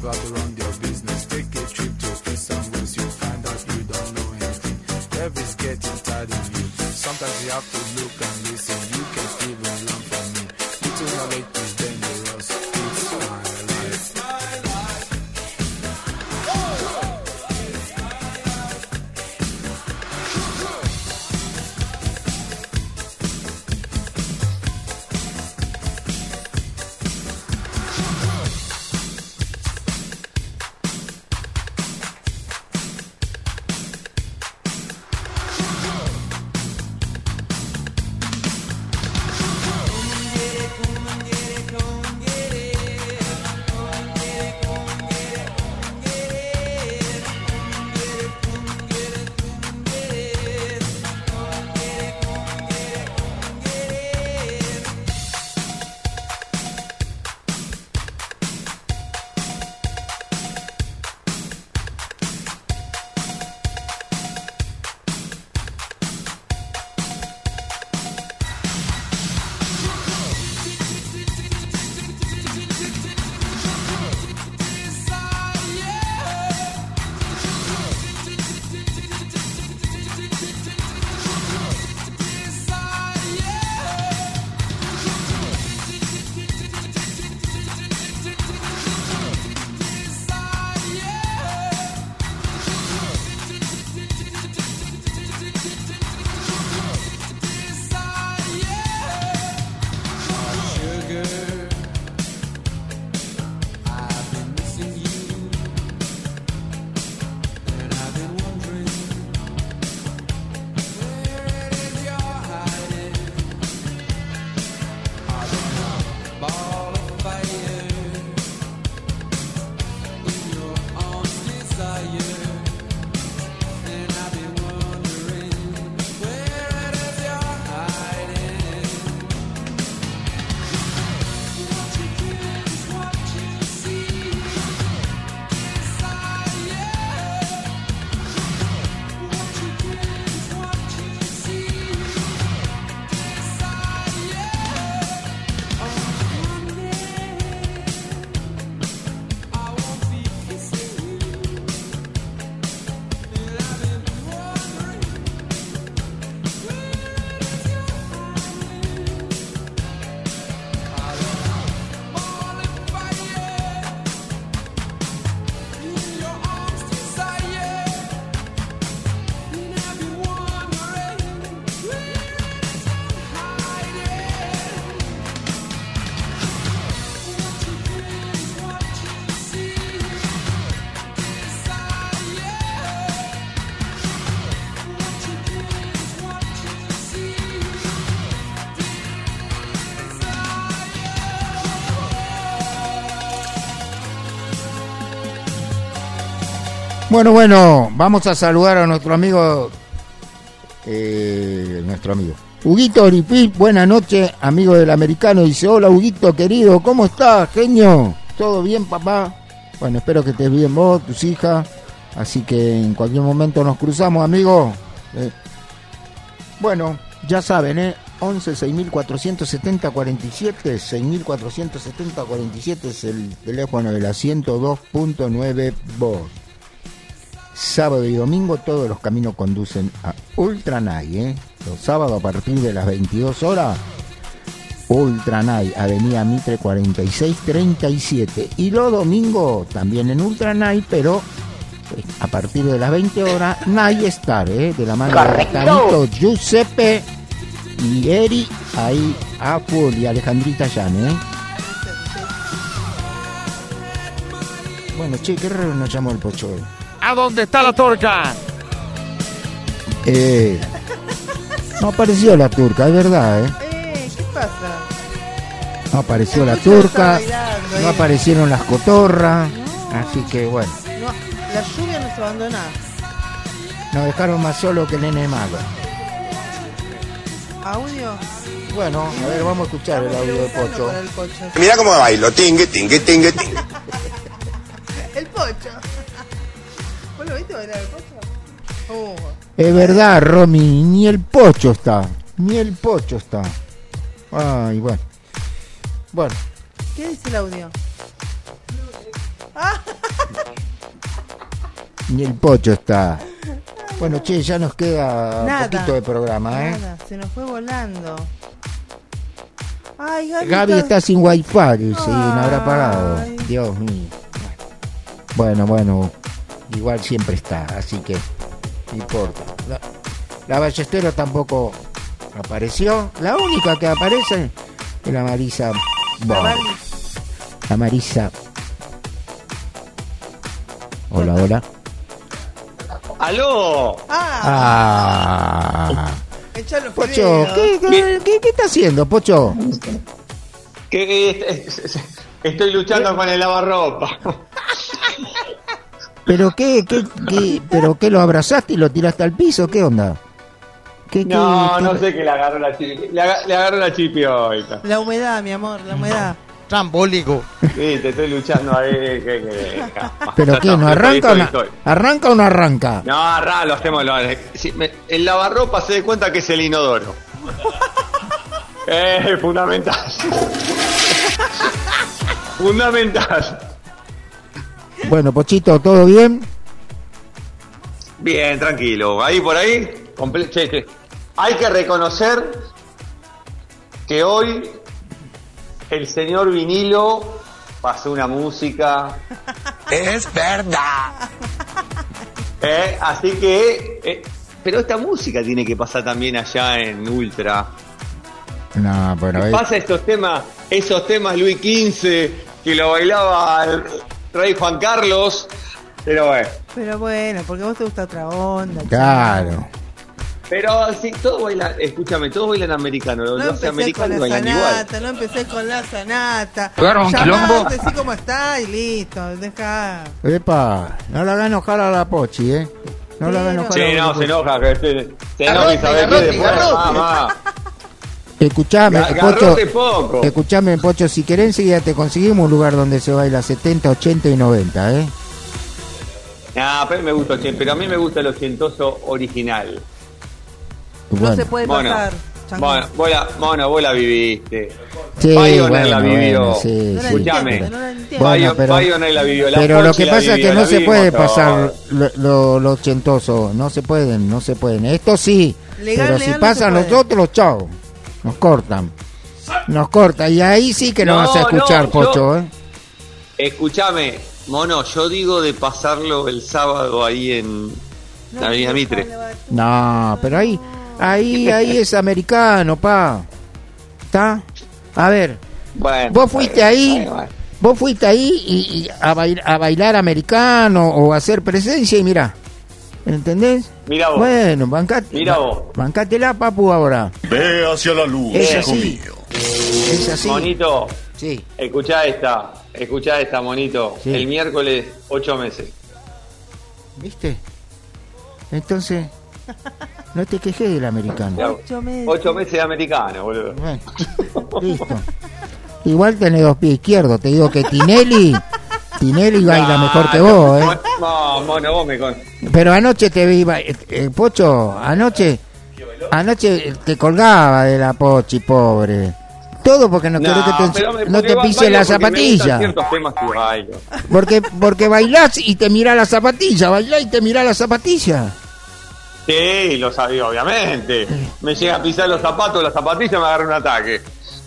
bother around your business. Take a trip to East and West, you'll find out you don't know anything. Love is getting tired of you. Sometimes you have to look and listen. You can even learn from me. Little knowledge is dangerous. It's my life. It's my life. Oh! Bueno, bueno, vamos a saludar a nuestro amigo, eh, nuestro amigo Huguito Oripil. Buenas noches, amigo del americano. Dice: hola Huguito querido, ¿cómo estás, genio? ¿Todo bien, papá? Bueno, espero que estés bien vos, tus hijas. Así que en cualquier momento nos cruzamos, amigo. Eh, bueno, ya saben, ¿eh? once seis mil cuatrocientos setenta cuarenta y siete, seis mil cuatrocientos setenta cuarenta y siete es el teléfono de la ciento dos punto nueve voz. Sábado y domingo todos los caminos conducen a Ultra Night, ¿eh? Los sábados a partir de las veintidós horas, Ultra Night, Avenida Mitre cuarenta y seis treinta y siete. Y los domingos también en Ultra Night, pero pues, a partir de las veinte horas, Night Star, ¿eh? De la mano de Tanito, Giuseppe y Eri, ahí a full, y Alejandrita Llane, ¿eh? Bueno, che, qué raro nos llamó el Pocho hoy. ¿A dónde está la turca? Eh, no apareció la turca, es verdad, ¿eh? Eh, ¿qué pasa? No apareció El la Pocho turca, está bailando, no eh. aparecieron las cotorras, No. así que bueno, No, la lluvia nos abandona. nos dejaron más solo que el nene malo. ¿Audio? Bueno, a ver, vamos a escuchar el audio de Pocho. Para el Pocho. Mira cómo bailo, tingue, tingue, tingue, tingue. El Pocho. ¿Vos lo viste bailar el Pocho? Oh. Es verdad, Romy, ni el Pocho está, ni el Pocho está. Ay, bueno. Bueno, ¿Qué dice el audio? Ah. Ni el Pocho está. Bueno, che, ya nos queda Nada, un poquito de programa, ¿eh? Nada, se nos fue volando. Ay, Gaby, Gaby está sin wifi, sí, no habrá Ay. pagado. Dios mío. Bueno, bueno, igual siempre está, así que no importa. La, la Ballesteros tampoco apareció. La única que aparece es la Marisa. La Bon. Bali. La Marisa. Hola, hola. ¡Aló! Ah. Echalo Pocho, ¿qué, qué, qué, qué está haciendo, Pocho? Que eh, estoy luchando con el lavarropa. ¿Pero qué, qué, qué, pero qué lo abrazaste y lo tiraste al piso? ¿Qué onda? ¿Qué, qué, No, qué- no sé qué le agarró la chipi. Le, aga- le agarró la chipi hoy. La humedad, mi amor, la humedad. Trambólico. Sí, te estoy luchando ahí. Que, que, ¿Pero qué? ¿No arranca o no, arranca o no arranca? No, arra, lo hacemos. Lo, si me- el lavarropa se dé cuenta que es el inodoro. Es fundamental. Fundamental. Bueno, Pochito, ¿todo bien? Bien, tranquilo. Ahí por ahí. comple- che, che. Hay que reconocer que hoy el señor Vinilo pasó una música. Es verdad. Eh, así que. eh, pero esta música tiene que pasar también allá en Ultra. No, pero... Pasa estos temas, esos temas Luis quince, que lo bailaba el rey Juan Carlos. Pero bueno. Pero bueno, porque a vos te gusta otra onda. Claro. Pero sí, todos bailan, escúchame, todos bailan americano. No Los empecé con americanos la bailan igual. sanata, no empecé con la sanata. Pegaron un quilombo. Decí cómo está y listo, deja. Epa, no la haga enojar a la Pochi, ¿eh? No la haga enojar a Sí, la no, Pochi. se enoja, que se, se enoja Garrote, Isabel que garrote, después, garrote. mamá. Escuchame, Ga- Pocho, garrote poco. escuchame, Pocho, si querés enseguida te conseguimos un lugar donde se baila setenta, ochenta y noventa, ¿eh? Nah, pero me gusta, che, pero a mí me gusta el ochentoso original. No Bueno. se puede Bueno, pasar. Chango. Bueno, vos la, mono, vos la viviste. Sí, Pioneer bueno, la vivió. bueno, sí, No la sí. Escuchame. entiendo, no la entiendo. Bueno, Pio- pero- Pioneer la vivió. La Pero lo Pochi que la pasa es vivió, que no la se puede vivimos pasar todos. lo, lo, lo ochentoso, no se pueden, no se pueden. Esto sí, Legal, pero legal si no pasan se los puede. otros, chao, nos cortan. Nos cortan, y ahí sí que no, No, vas a escuchar, no, Pocho, yo- ¿eh? Escúchame, mono, yo digo de pasarlo el sábado ahí en la Avenida Mitre. No, pero ahí, ahí, ahí es americano, pa. ¿Está? A ver, Bueno, vos fuiste ahí, bueno, bueno. vos fuiste ahí y, y a, bail- a bailar americano o a hacer presencia y mirá, ¿entendés? Mirá vos. Bueno, bancate, Mirá vos. bancátela, papu, ahora. Ve hacia la luz, Es hijo así, mío. es así. Monito, Sí. escuchá esta, escuchá esta, monito. Sí. El miércoles, ocho meses. ¿Viste? Entonces, no te quejes del americano. Ya, Ocho meses. Ocho meses de americano, boludo. Bueno, listo. Igual tenés dos pies izquierdos. Te digo que Tinelli, Tinelli baila Ah, mejor que no, vos, ¿eh? mon- No, mono, vos me con... Pero anoche te vi, ba- eh, eh, Pocho, anoche, anoche te colgaba de la Pochi, pobre. Todo porque no, querés que te, pero me- no porque te ba- pise bailo la porque me gustan zapatilla. ciertos temas que bailo. Porque, porque bailás y te mira la zapatilla, bailás y te mira la zapatilla. Sí, lo sabía, obviamente. Me llega a pisar los zapatos, las zapatillas, me agarra un ataque.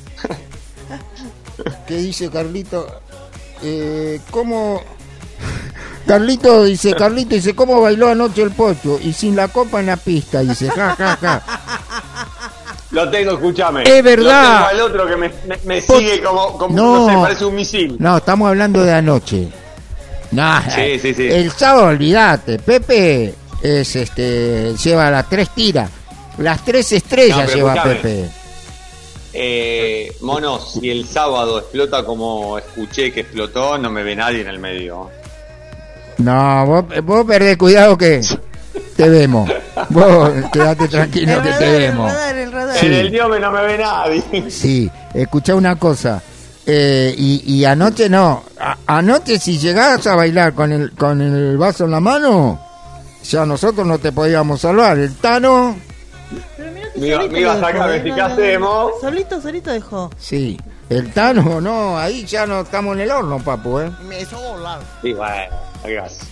¿Qué dice Carlito? Eh, ¿Cómo? Carlito dice, Carlito dice, ¿cómo bailó anoche el Pocho? Y sin la copa en la pista, dice, ja, ja, ja. Lo tengo, escúchame. Es verdad. Lo tengo al otro que me, me- me Po- sigue como, como No. no sé, parece un misil. No, estamos hablando de anoche. No, Sí, sí, sí. el sábado olvídate, Pepe es este lleva las tres tiras, las tres estrellas No, pero lleva escuchame. Pepe. Eh, mono, si el sábado explota como escuché que explotó, no me ve nadie en el medio. No, vos, vos perdés cuidado que te vemos. Vos quedate tranquilo El que radar, te el vemos. radar, el radar. Sí. En el diome no me ve nadie. Sí, escuchá una cosa. Eh, y, y anoche no. A- anoche si llegabas a bailar con el con el vaso en la mano, ya nosotros no te podíamos salvar. El Tano, Pero mirá que Me iba- solito me iba a lo sacar, dejó, ¿ves ¿eh? qué hacemos? Solito, solito dejó. sí. El Tano, no, ahí ya no estamos en el horno, papu, ¿eh? Me hizo volar. Sí, bueno, ¿qué haces?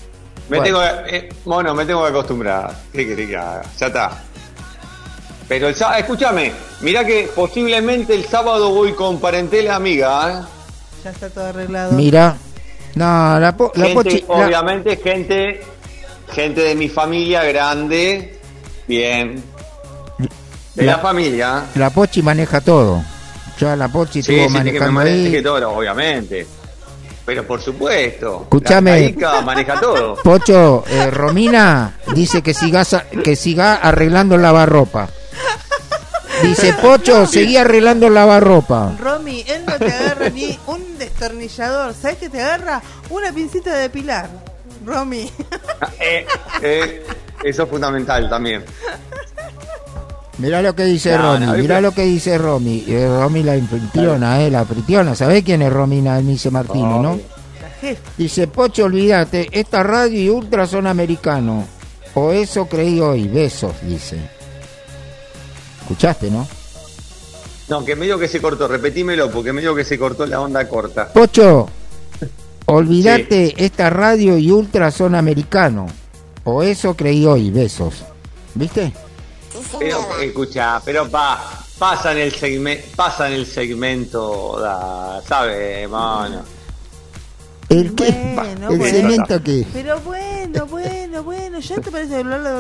Me Bueno. tengo que, eh, mono, me tengo que acostumbrar. ¿Qué querés que haga? Ya está. Pero el sábado, escúchame, mirá que posiblemente el sábado voy con parentela amiga, ¿eh? Ya está todo arreglado. Mira. No, la, po- la Gente, Pochi. la- obviamente, gente, gente de mi familia grande, bien. De la, La- familia. La Pochi maneja todo. Ya la Pochi Sí, estuvo sí, sí, que me manejando maneje ahí. todo, obviamente. Pero por supuesto. Escuchame. La Ica maneja todo. Pocho, eh, Romina dice que sigas a- que siga arreglando el lavarropa. Dice, Pocho, seguí arreglando el lavarropa. Romy, él no te agarra ni un destornillador. ¿Sabes qué te agarra? Una pincita de depilar. Romy. Eh, eh, eso es fundamental también. Mirá lo que dice No, Romy, no, mirá pero- lo que dice Romy. Eh, Romy la anfitriona, eh, la anfitriona. ¿Sabés quién es Romina Nice Martínez, no? La jefa. Dice, Pocho, olvídate, esta radio y ultra son americanos. O eso creí hoy, besos, dice. ¿Escuchaste, no? No, que medio que se cortó, repetímelo, porque medio que se cortó la onda corta. Pocho, olvídate, esta radio y ultra son americanos. O eso creí hoy, besos. ¿Viste? Pero, escucha, pero pa, pasan el segmento, pasan el segmento, da, ¿sabes, mano? ¿El qué? Bueno, ¿El bueno. cemento qué? Pero bueno, bueno, bueno. Ya te parece.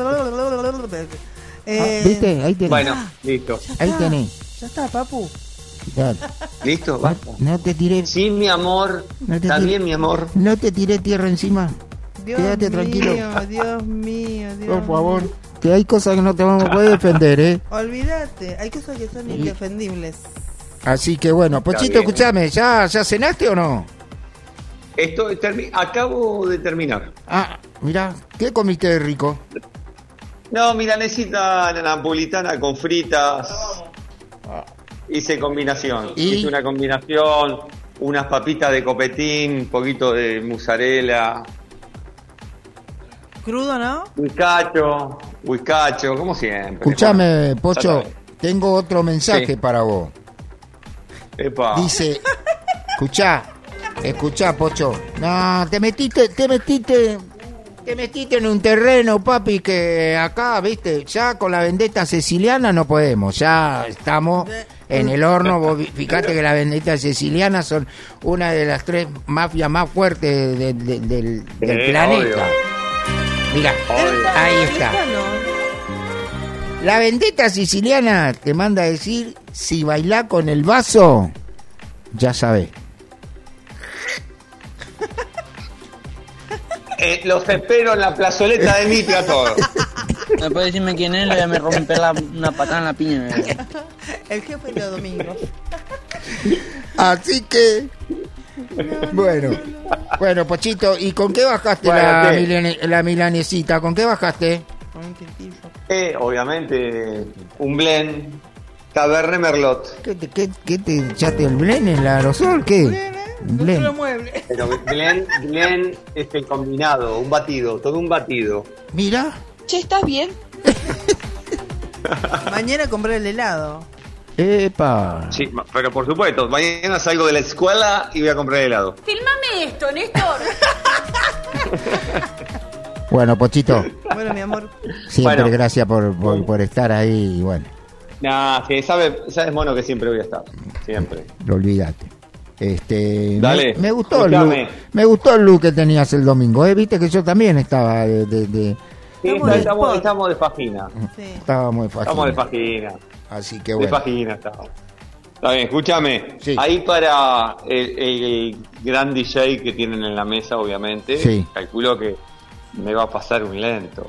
Ah, Eh, ¿Viste? Ahí tenés. Bueno, listo. ya Ahí está. tenés. Ya está, papu. Dale. ¿Listo? Basta. No te tiré, Sí, mi amor. No te Está tires. bien, mi amor. no te tiré tierra encima. Dios Quédate mío, tranquilo. Dios mío, Dios Por favor. mío. Que hay cosas que no te vamos a poder defender, ¿eh? Olvídate, hay cosas que son indefendibles. Así que bueno, Pochito, bien. escúchame, ¿ya, ¿ya cenaste o no? Esto termi- acabo de terminar. Ah, mirá, ¿qué comiste de rico? No, milanesita napolitana con fritas. Hice combinación. ¿Y? Hice una combinación, unas papitas de copetín, un poquito de mozzarella, Crudo, ¿no? whiskacho, whiskacho, como siempre. Escúchame, Bueno, Pocho, ya tengo otro mensaje Sí. para vos. sabés. Epa. Dice, escuchá, escuchá, Pocho. No, te metiste, te metiste, te metiste en un terreno, papi, que acá, viste, ya con la vendetta siciliana no podemos, ya estamos en el horno. Vos vi- fíjate que las vendetas sicilianas son una de las tres mafias más fuertes de- de- del, del Sí, planeta. obvio. Mirá, Obvio. ahí está. Esta no. La vendetta siciliana te manda a decir, si bailá con el vaso, ya sabés. Eh, los espero en la plazoleta de Mitre a todos. ¿Me puede decirme quién es? Le voy a me romper la- una patada en la piña. El jefe de los domingos. Así que, bueno, bueno, Pochito, ¿y con qué bajaste Bueno, la, ¿qué? milane- la milanesita? ¿Con qué bajaste? Con un tintillo. Eh, obviamente, un blend, Cabernet Merlot. ¿Qué te, qué, qué te echaste el blend en el aerosol? ¿Qué? No Blend. lo mueble. Pero blend, blend es el combinado, un batido, todo un batido. Mira, Che, ¿estás bien? Mañana compré el helado. epa. Sí, ma- pero por supuesto, mañana salgo de la escuela y voy a comprar helado. Filmame esto, Néstor. Bueno, Pochito, Bueno, mi amor. siempre Bueno. gracias por, por, por estar ahí y bueno, Nah, sí, sabe, sabes, mono, que siempre voy a estar. Siempre. lo olvidaste. Este, Dale, me, me gustó el look, escuchame. me gustó el look que tenías el domingo, ¿eh? Viste que yo también estaba de, de- de- Sí, Estamos de estamos, spot. estamos de fajina. Sí. estaba muy fácil. Estamos de fajina. Así que De bueno. fajina estamos. Está bien, escúchame. Sí. Ahí para el, el gran D J que tienen en la mesa, obviamente, Sí. calculo que me va a pasar un lento.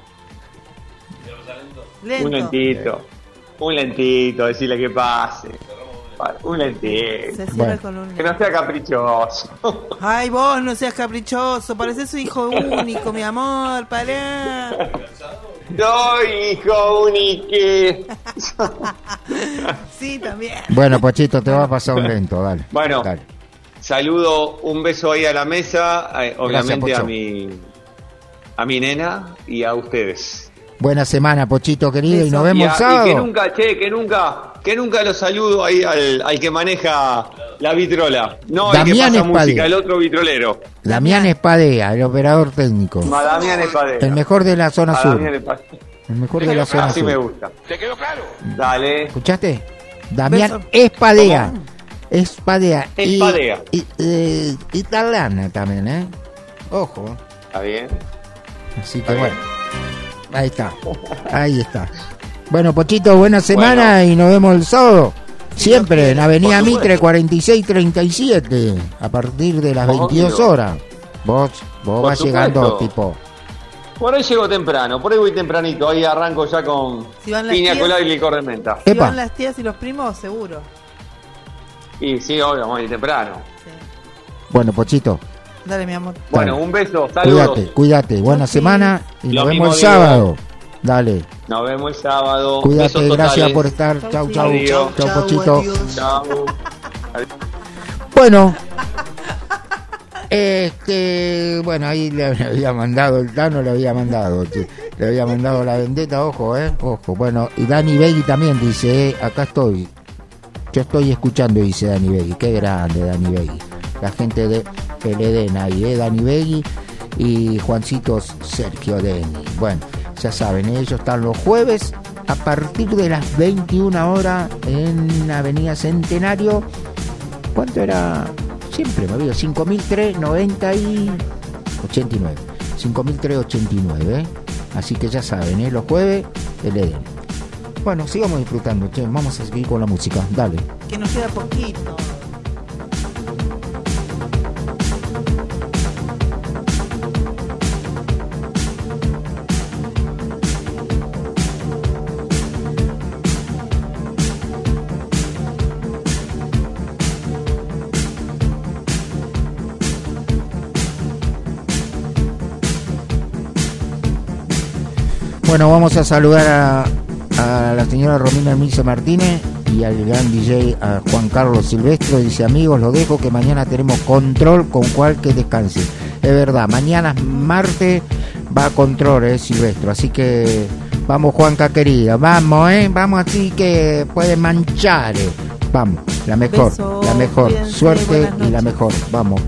Lento. Un lentito. Un lentito, decirle que pase. Un lentito. Se cierra Bueno. con un... Que no sea caprichoso. Ay, vos no seas caprichoso. Pareces su hijo único, mi amor. Pará. Soy hijo único. Sí, también. Bueno, Pochito, te va a pasar un lento, dale. Bueno, Dale. saludo, un beso ahí a la mesa, eh, obviamente Pocho. a mi a mi nena y a ustedes. Buena semana, Pochito querido, y nos Y, vemos a- el sábado. y que nunca, che, que nunca, que nunca lo saludo ahí al, al que maneja la vitrola. No el que Damián pasa Espadé. música, el otro vitrolero. Damián Espadea, el operador técnico. Ma- Damián Espadé. El mejor de la zona A sur. Damián Espadé. El mejor de la zona Así sur. me gusta. ¿Te quedó claro? Dale. ¿Escuchaste? Damián Beso. Espadea. Espadea. Y- Espadea. Y, eh, italiana también, ¿eh? Ojo. Está bien. Así Está que bien. bueno. Ahí está. Ahí está. Bueno, Pochito, buena semana y nos vemos el sábado. Siempre en Avenida Por supuesto. Mitre cuarenta y seis treinta y siete. A partir de las veintidós Obvio. horas. Vos, vos Por vas llegando, supuesto. tipo. Por ahí llego temprano, por ahí voy tempranito, ahí arranco ya con Si van las piña tías- colada y licor de menta. Si Epa. van las tías y los primos, seguro. Y sí, obvio, vamos a ir temprano. Bueno, Pochito, Dale, mi amor. Bueno, Dale. un beso, saludos. cuídate, cuídate. Buena semana y Lo nos mismo vemos el digo. sábado. Dale. Nos vemos el sábado. Cuídate, Besos gracias totales. por estar. Chau, chau. Adiós. Chau, Pochito. Chau. Bueno. Este, bueno, ahí le había mandado, el Tano le había mandado, che, le había mandado la vendetta, ojo, eh, ojo. Bueno, y Dani Begui también dice, eh, acá estoy, yo estoy escuchando, dice Dani Begui, qué grande Dani Begui, la gente de el Eden ahí, eh, Dani Begui y Juancito Sergio Deni. Bueno, ya saben, ellos están los jueves a partir de las veintiuna horas en Avenida Centenario. ¿Cuánto era? Siempre me olvido, cinco mil trescientos noventa y ochenta y nueve. cinco mil trescientos ochenta y nueve, ¿eh? Así que ya saben, ¿eh? Los jueves, el Eden. Bueno, sigamos disfrutando, che. Vamos a seguir con la música. Dale. Que nos queda poquito. Bueno, vamos a saludar a, a la señora Romina Milce Martínez y al gran D J a Juan Carlos Silvestre. Dice, amigos, los dejo que mañana tenemos control con cual que descanse. Es verdad, mañana martes va a control, eh, Silvestre. Así que vamos, Juanca querida, vamos, eh, vamos, así que puede manchar. eh. Vamos, la mejor, Beso, la mejor. cuídense, Suerte buenas y la noches. mejor. Vamos.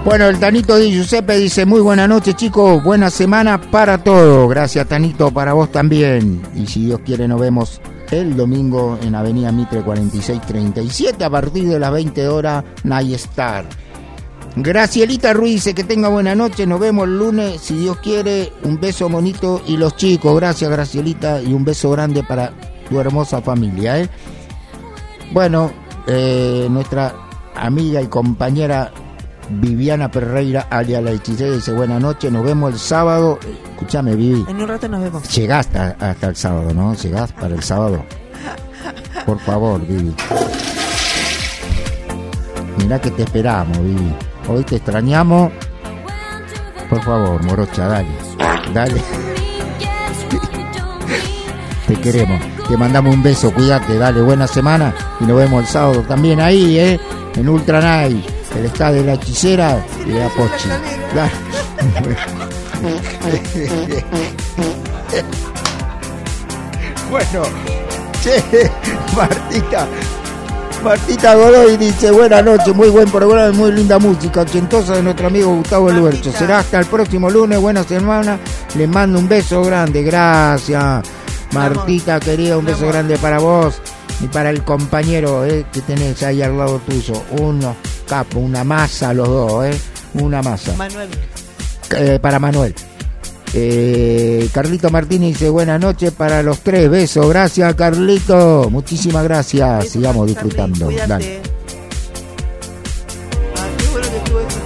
Bueno, el Tanito Di Giuseppe dice, muy buena noche, chicos, buena semana para todos. Gracias, Tanito, para vos también. Y si Dios quiere, nos vemos el domingo en Avenida Mitre cuarenta y seis treinta y siete a partir de las veinte horas, Night Star. Gracielita Ruiz dice que tenga buena noche, nos vemos el lunes, si Dios quiere. Un beso bonito y los chicos. Gracias, Gracielita, y un beso grande para tu hermosa familia, ¿eh? Bueno, eh, nuestra amiga y compañera Viviana Ferreira, alias la hechicera, dice buena noche, nos vemos el sábado. Escúchame, Vivi. En un rato nos vemos. Llegás hasta, hasta el sábado, ¿no? Llegás para el sábado. Por favor, Vivi. Mirá que te esperamos, Vivi. Hoy te extrañamos. Por favor, morocha, dale. Dale. Te queremos. Te mandamos un beso, cuídate, dale, buena semana. Y nos vemos el sábado también ahí, ¿eh? En Ultra Night. El estado de la hechicera y de la Pochi. Dale. Bueno, che, Martita. Martita Godoy dice, buenas noches, muy buen programa y muy linda música ochentosa de nuestro amigo Gustavo Luercho. Será hasta el próximo lunes, buena semana. Les mando un beso grande, gracias. Martita, querida, un beso grande para vos y para el compañero eh, que tenés ahí al lado tuyo. Unos capos, una masa los dos, eh, una masa. Manuel. Eh, para Manuel. Eh, Carlito Martínez dice buenas noches para los tres, besos, gracias Carlito, muchísimas gracias, beso, sigamos disfrutando. Dale. Ah, qué bueno que estuvo eso.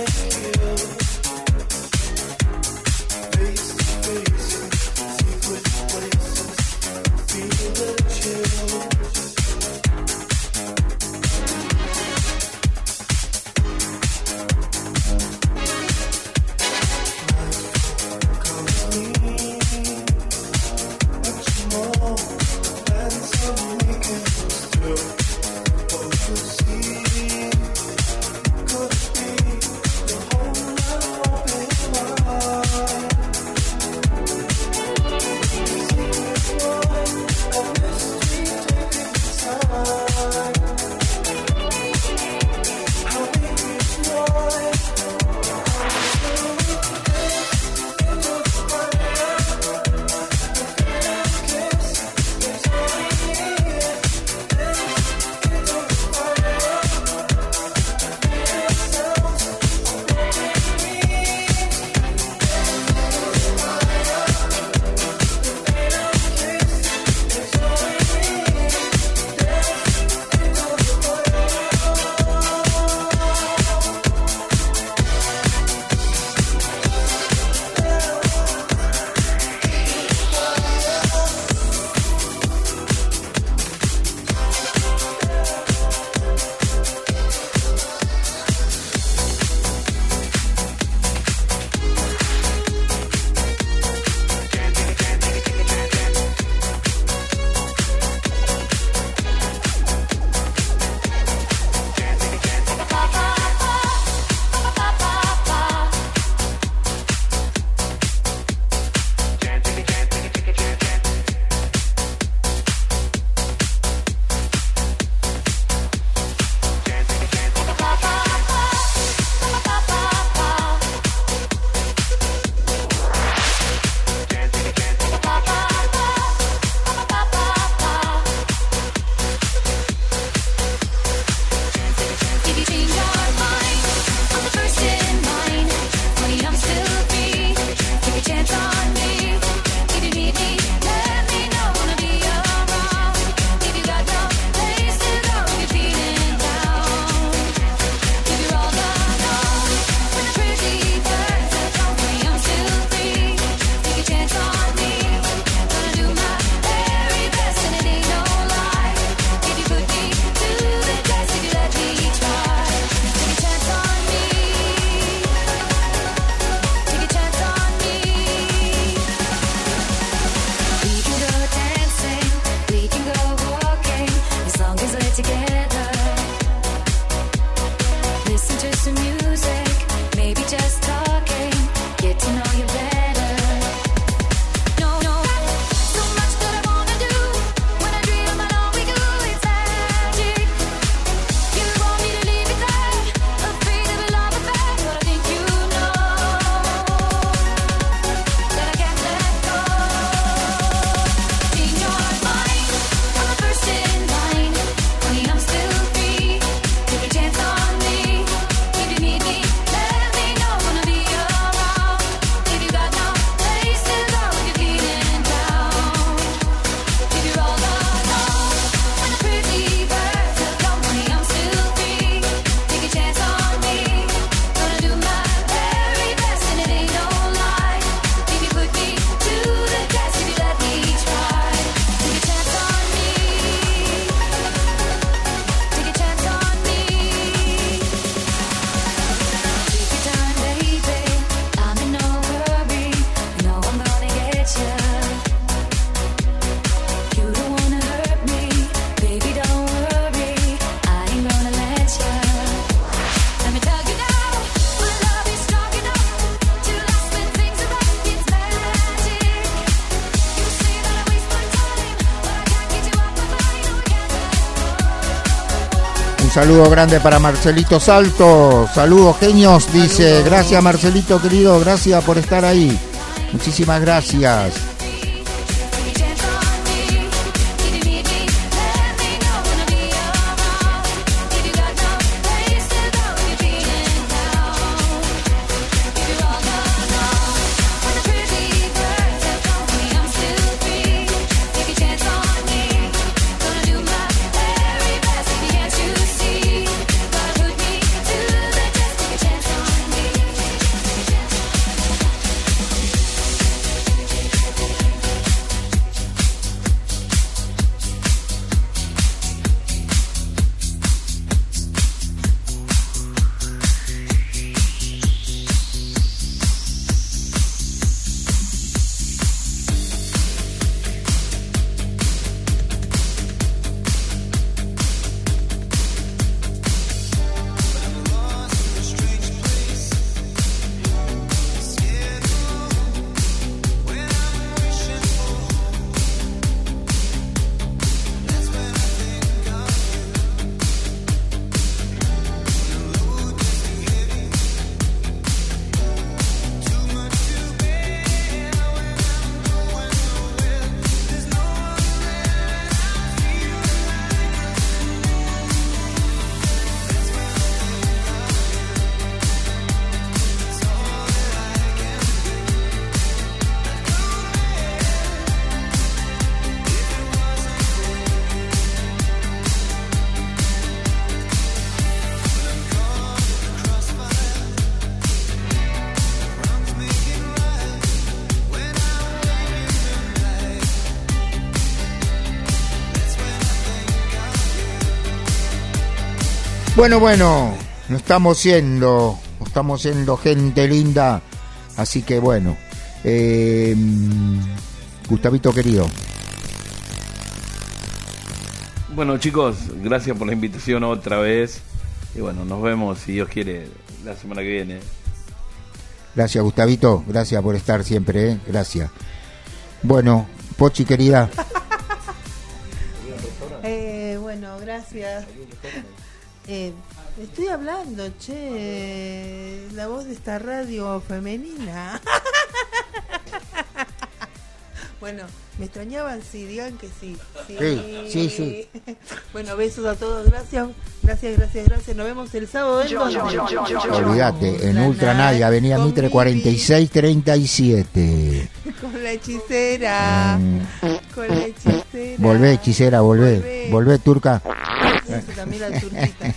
Saludo grande para Marcelito Salto. Saludos, genios, dice. Gracias, Marcelito, querido. Gracias por estar ahí. Muchísimas gracias. Bueno, bueno, nos estamos yendo, nos estamos yendo, gente linda. Así que bueno, eh, Gustavito querido. Bueno, chicos, gracias por la invitación otra vez. Y bueno, nos vemos, si Dios quiere, la semana que viene. Gracias, Gustavito, gracias por estar siempre, ¿eh? Gracias. Bueno, Pochi querida. Eh, bueno, gracias. Eh, estoy hablando, che, la voz de esta radio femenina. Bueno, ¿me extrañaban? Sí, digan que sí. Sí, sí, sí. sí. Bueno, besos a todos, gracias, gracias, gracias, gracias. Nos vemos el sábado. Olvídate, en Ultra Night, Avenida Mitre cuarenta y seis treinta y siete. Con la hechicera. Mm. Con la hechicera. Volvé, hechicera, volvé. Volvé, volvé turca. Eso, también la turquita.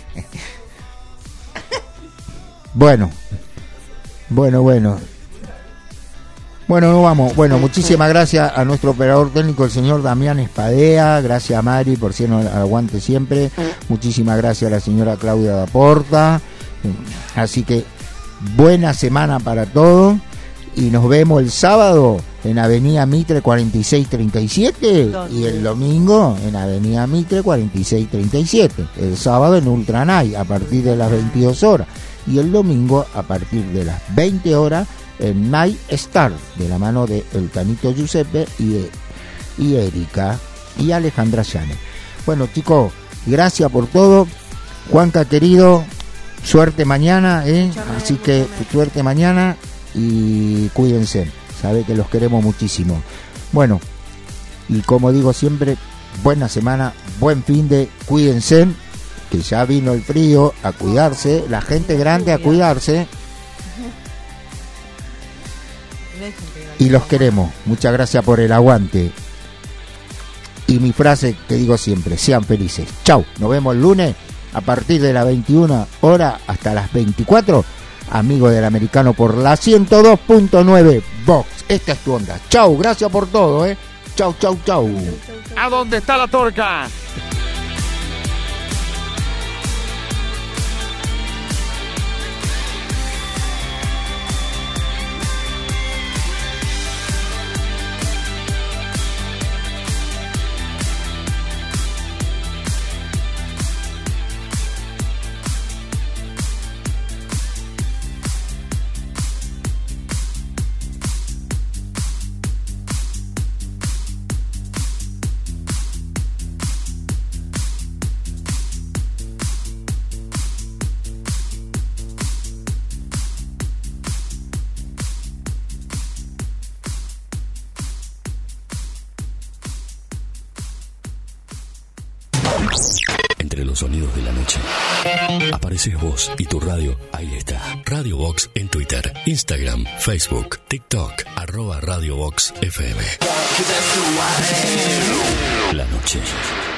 Bueno, bueno, bueno. Bueno, nos vamos. Bueno, muchísimas gracias a nuestro operador técnico, el señor Damián Espadea. Gracias a Mari por si nos aguante siempre. Muchísimas gracias a la señora Claudia Daporta. Así que buena semana para todos. Y nos vemos el sábado en Avenida Mitre cuarenta y seis treinta y siete. Y el domingo en Avenida Mitre cuarenta y seis treinta y siete. El sábado en Ultra Night a partir de las veintidós horas. Y el domingo a partir de las veinte horas en Night Star, de la mano de El Canito Giuseppe y, de, y Erika y Alejandra Llanes. Bueno, chicos, gracias por todo. Juanca querido, suerte mañana, ¿eh? Así que suerte mañana y cuídense, sabe que los queremos muchísimo. Bueno, y como digo siempre, buena semana, buen fin de, cuídense, que ya vino el frío, a cuidarse, la gente grande a cuidarse. Y los queremos. Muchas gracias por el aguante. Y mi frase que digo siempre, sean felices. Chau, nos vemos el lunes a partir de las veintiuna horas hasta las veinticuatro. Amigo del Americano por la ciento dos punto nueve Vox. Esta es tu onda. Chau, gracias por todo, eh. Chau, chau, chau. ¿A dónde está la torca? Entre los sonidos de la noche apareces vos y tu radio. Ahí está, Radio Vox en Twitter, Instagram, Facebook, TikTok, arroba Radio Vox F M. La noche.